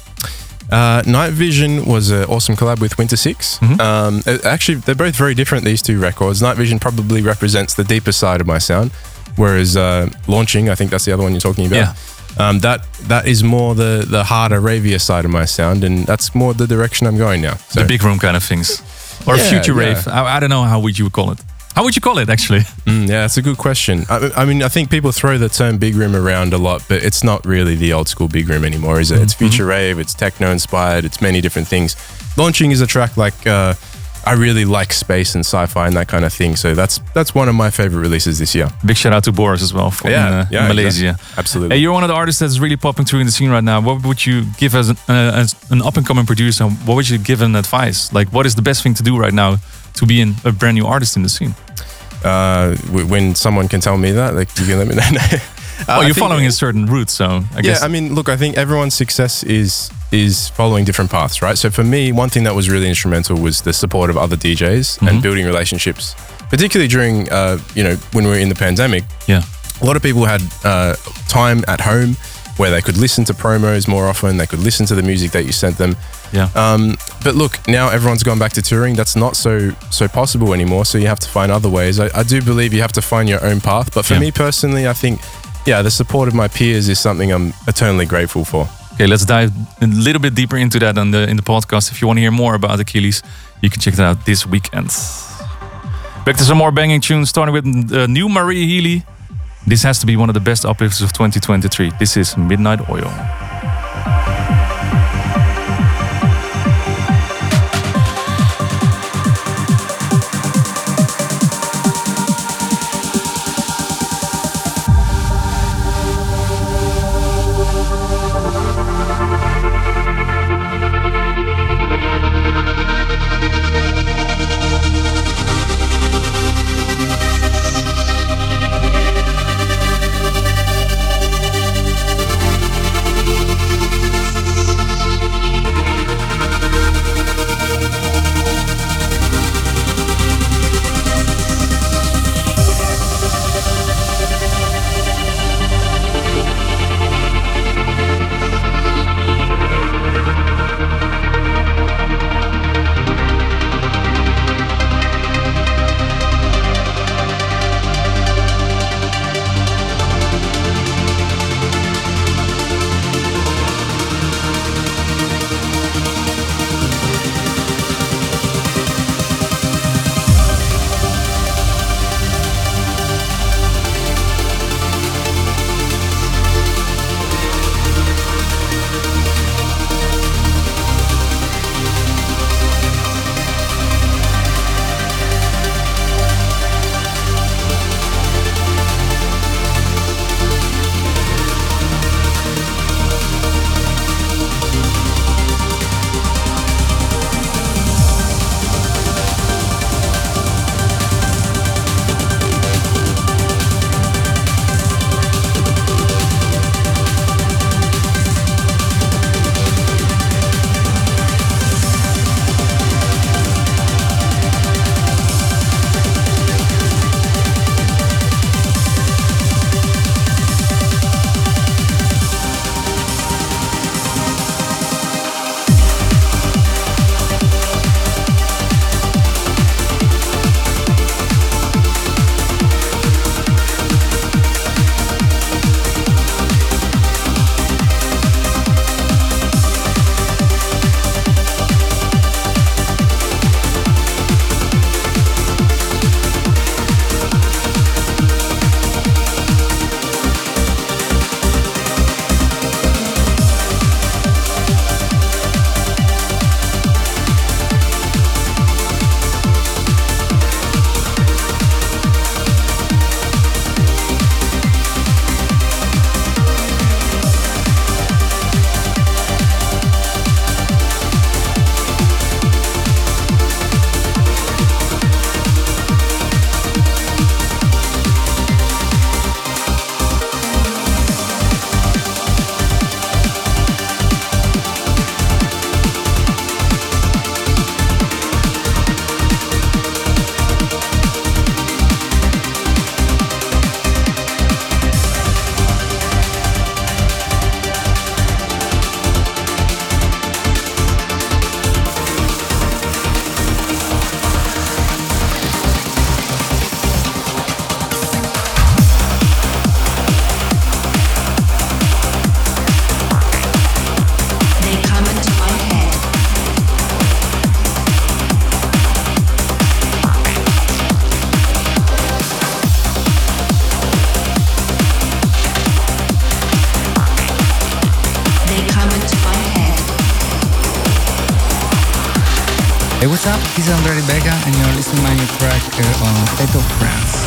Uh, Night Vision was an awesome collab with Winter Six. Mm-hmm. Um, it- actually, they're both very different, these two records. Night Vision probably represents the deeper side of my sound, whereas uh, Launching, I think that's the other one you're talking about. Yeah. Um, that that is more the, the harder, ravier side of my sound, and that's more the direction I'm going now. So. The big room kind of things. Or Yeah, future yeah. rave. I, I don't know how would you call it. How would you call it, actually? Mm, yeah, that's a good question. I, I mean, I think people throw the term big room around a lot, but it's not really the old school big room anymore, is it? It's future rave, it's techno inspired, it's many different things. Launching is a track like uh, I really like space and sci-fi and that kind of thing. So that's that's one of my favorite releases this year. Big shout out to Boris as well from Yeah, uh, yeah, Malaysia. exactly. Absolutely. Hey, you're one of the artists that's really popping through in the scene right now. What would you give as an, uh, as an up and coming producer? What would you give an advice? Like, what is the best thing to do right now to be in a brand new artist in the scene? Uh, w- when someone can tell me that, like, you can let me know. Uh, Well, I you're think- following a certain route, so I guess. Yeah, I mean, look, I think everyone's success is is following different paths, right? So for me, one thing that was really instrumental was the support of other D Js Mhm. and building relationships, particularly during, uh, you know, when we were in the pandemic. Yeah. A lot of people had uh, time at home where they could listen to promos more often. They could listen to the music that you sent them. Yeah. Um, but look, now everyone's gone back to touring. That's not so so possible anymore. So you have to find other ways. I, I do believe you have to find your own path. But for Yeah. me personally, I think, yeah, the support of my peers is something I'm eternally grateful for. Okay, let's dive a little bit deeper into that in the in the podcast. If you want to hear more about Achilles, you can check it out this weekend. Back to some more banging tunes, starting with uh, new Maria Healy. This has to be one of the best uplifts of twenty twenty-three. This is Midnight Oil. Thank Hey, what's up? This is Andre Rebecca, and you're listening to my new track uh, on State of Trance.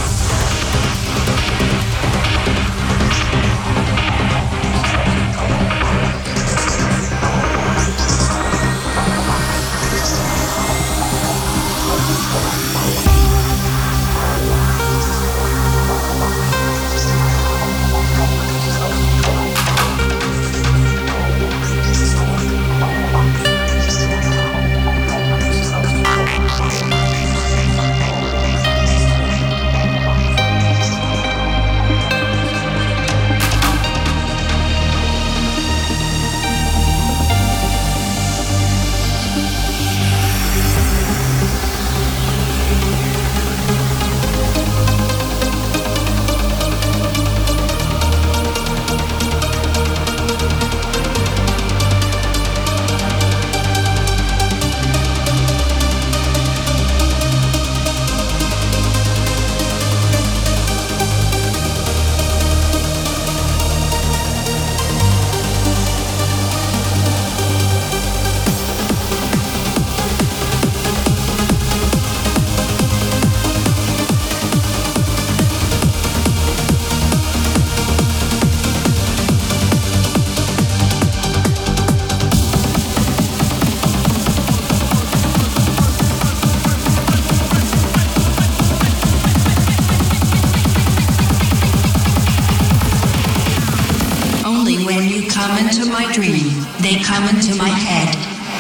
come into my dream, they come into my head.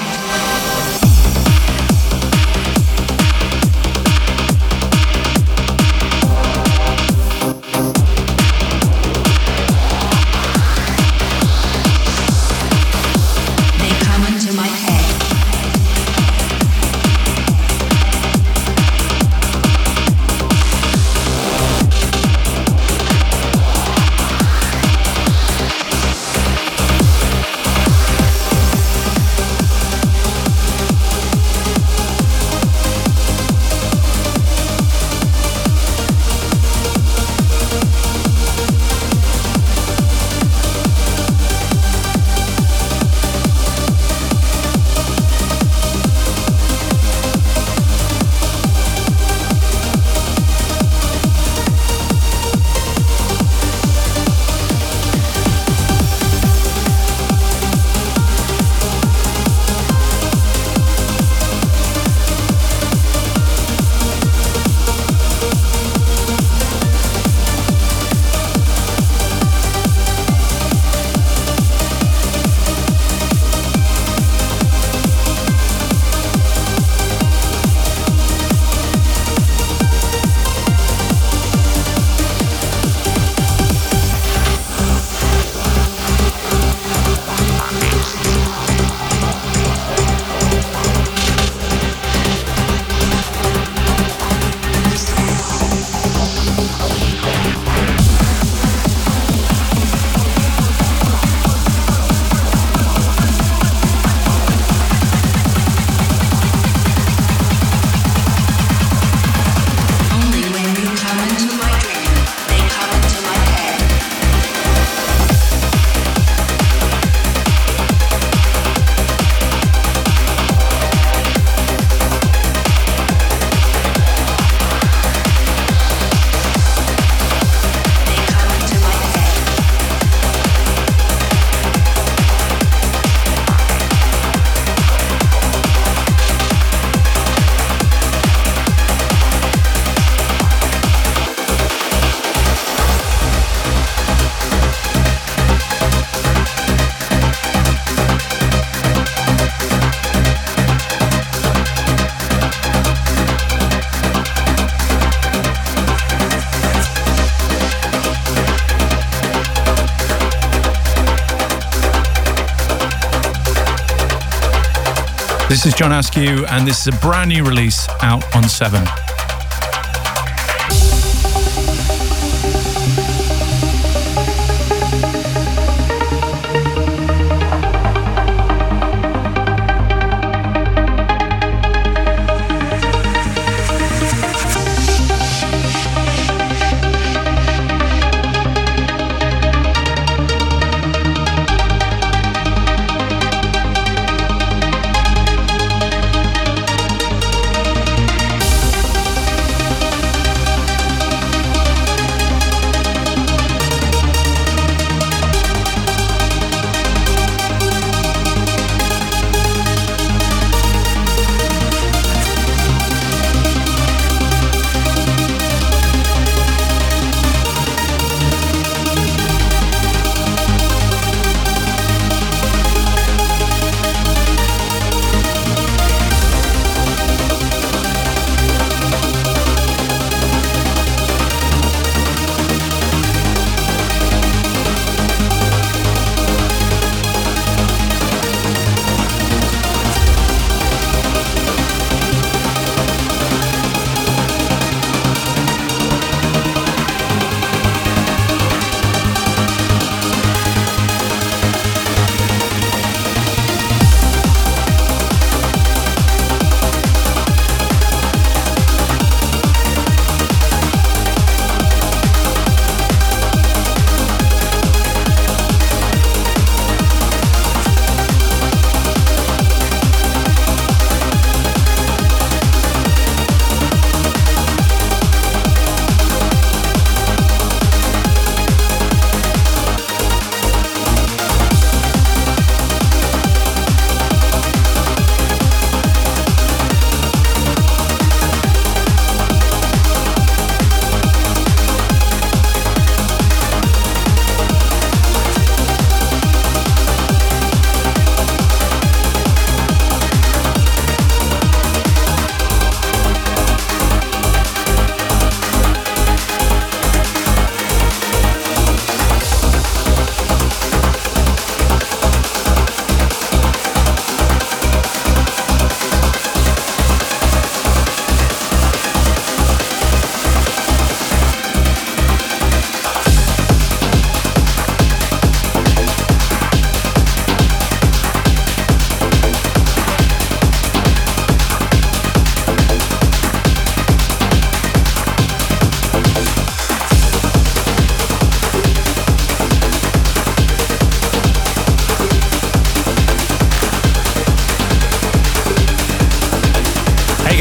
This is John Askew, and this is a brand new release out on Seven.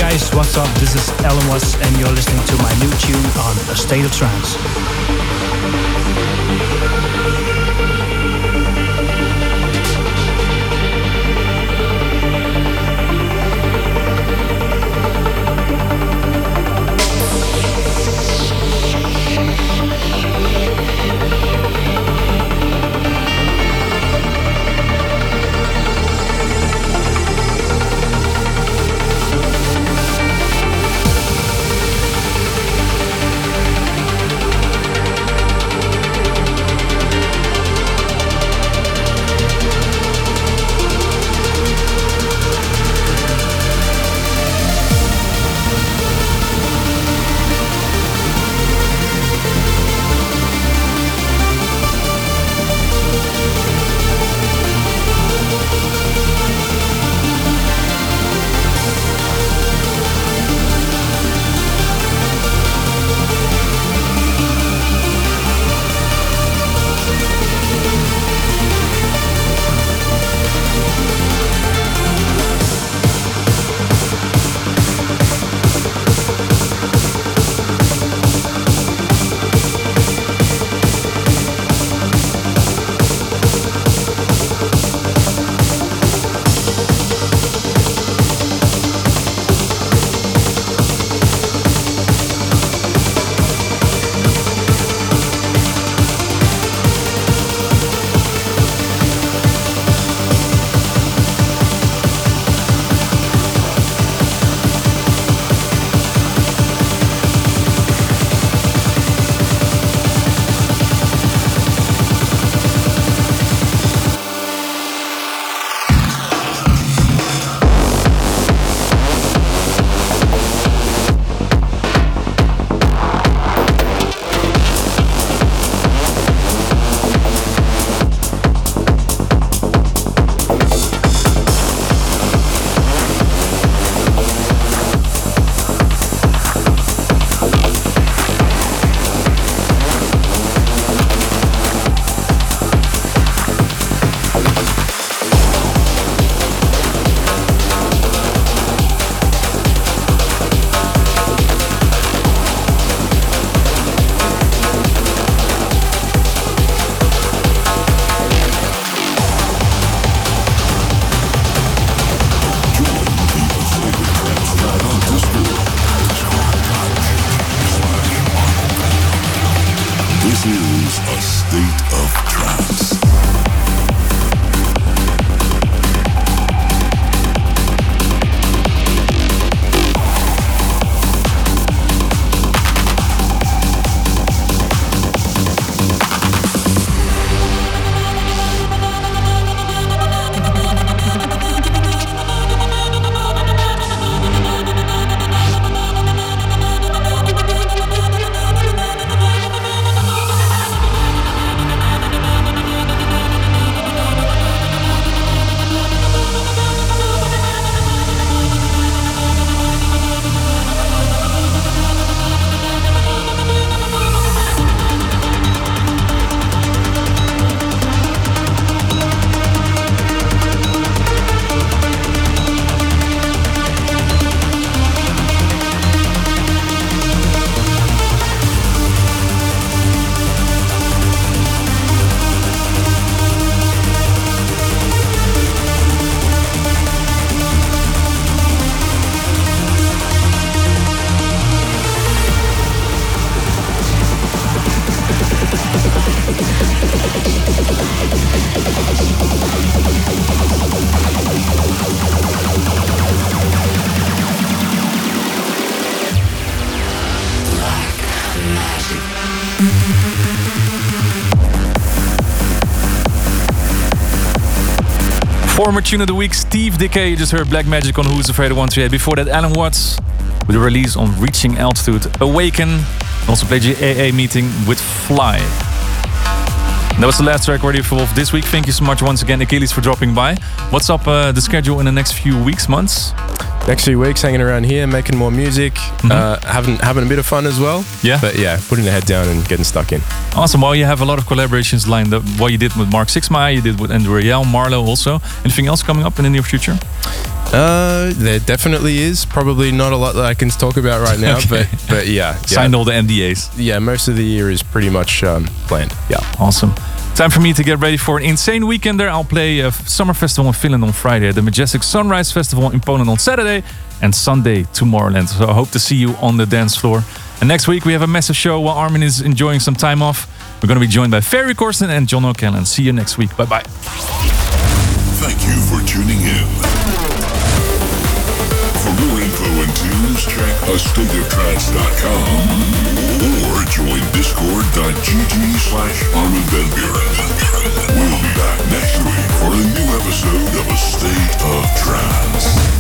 guys, what's up? This is Alan Watts and you're listening to my new tune on A State of Trance. Former Tune of the Week, Steve Decay. You just heard Black Magic on Who's Afraid of one thirty-eight. Before that, Alan Watts with a release on Reaching Altitude. Awaken. Also played your A A meeting with Fly. That was the last track ready for this week. Thank you so much once again, Achilles, for dropping by. What's up uh, the schedule in the next few weeks, months? Next few weeks, hanging around here, making more music, mm-hmm. uh, having having a bit of fun as well. Yeah. But yeah, putting the head down and getting stuck in. Awesome. Well, you have a lot of collaborations lined up. What you did with Mark Sixma, you did with Andrew Riel, Marlo also. Anything else coming up in the near future? Uh, there definitely is. Probably not a lot that I can talk about right now, Okay. but but yeah, yeah. Signed all the N D As. Yeah, most of the year is pretty much um, planned. Yeah, awesome. Time for me to get ready for an insane weekend there. I'll play a summer festival in Finland on Friday, the Majestic Sunrise Festival in Poland on Saturday, and Sunday Tomorrowland. So I hope to see you on the dance floor. And next week we have a massive show while Armin is enjoying some time off. We're going to be joined by Ferry Corsten and John O'Callaghan. See you next week. Bye bye. Thank you for tuning in. For more info and tunes, check a state of trance dot com or join discord.gg slash Armin van Buuren. We'll be back next week for a new episode of A State of Trance.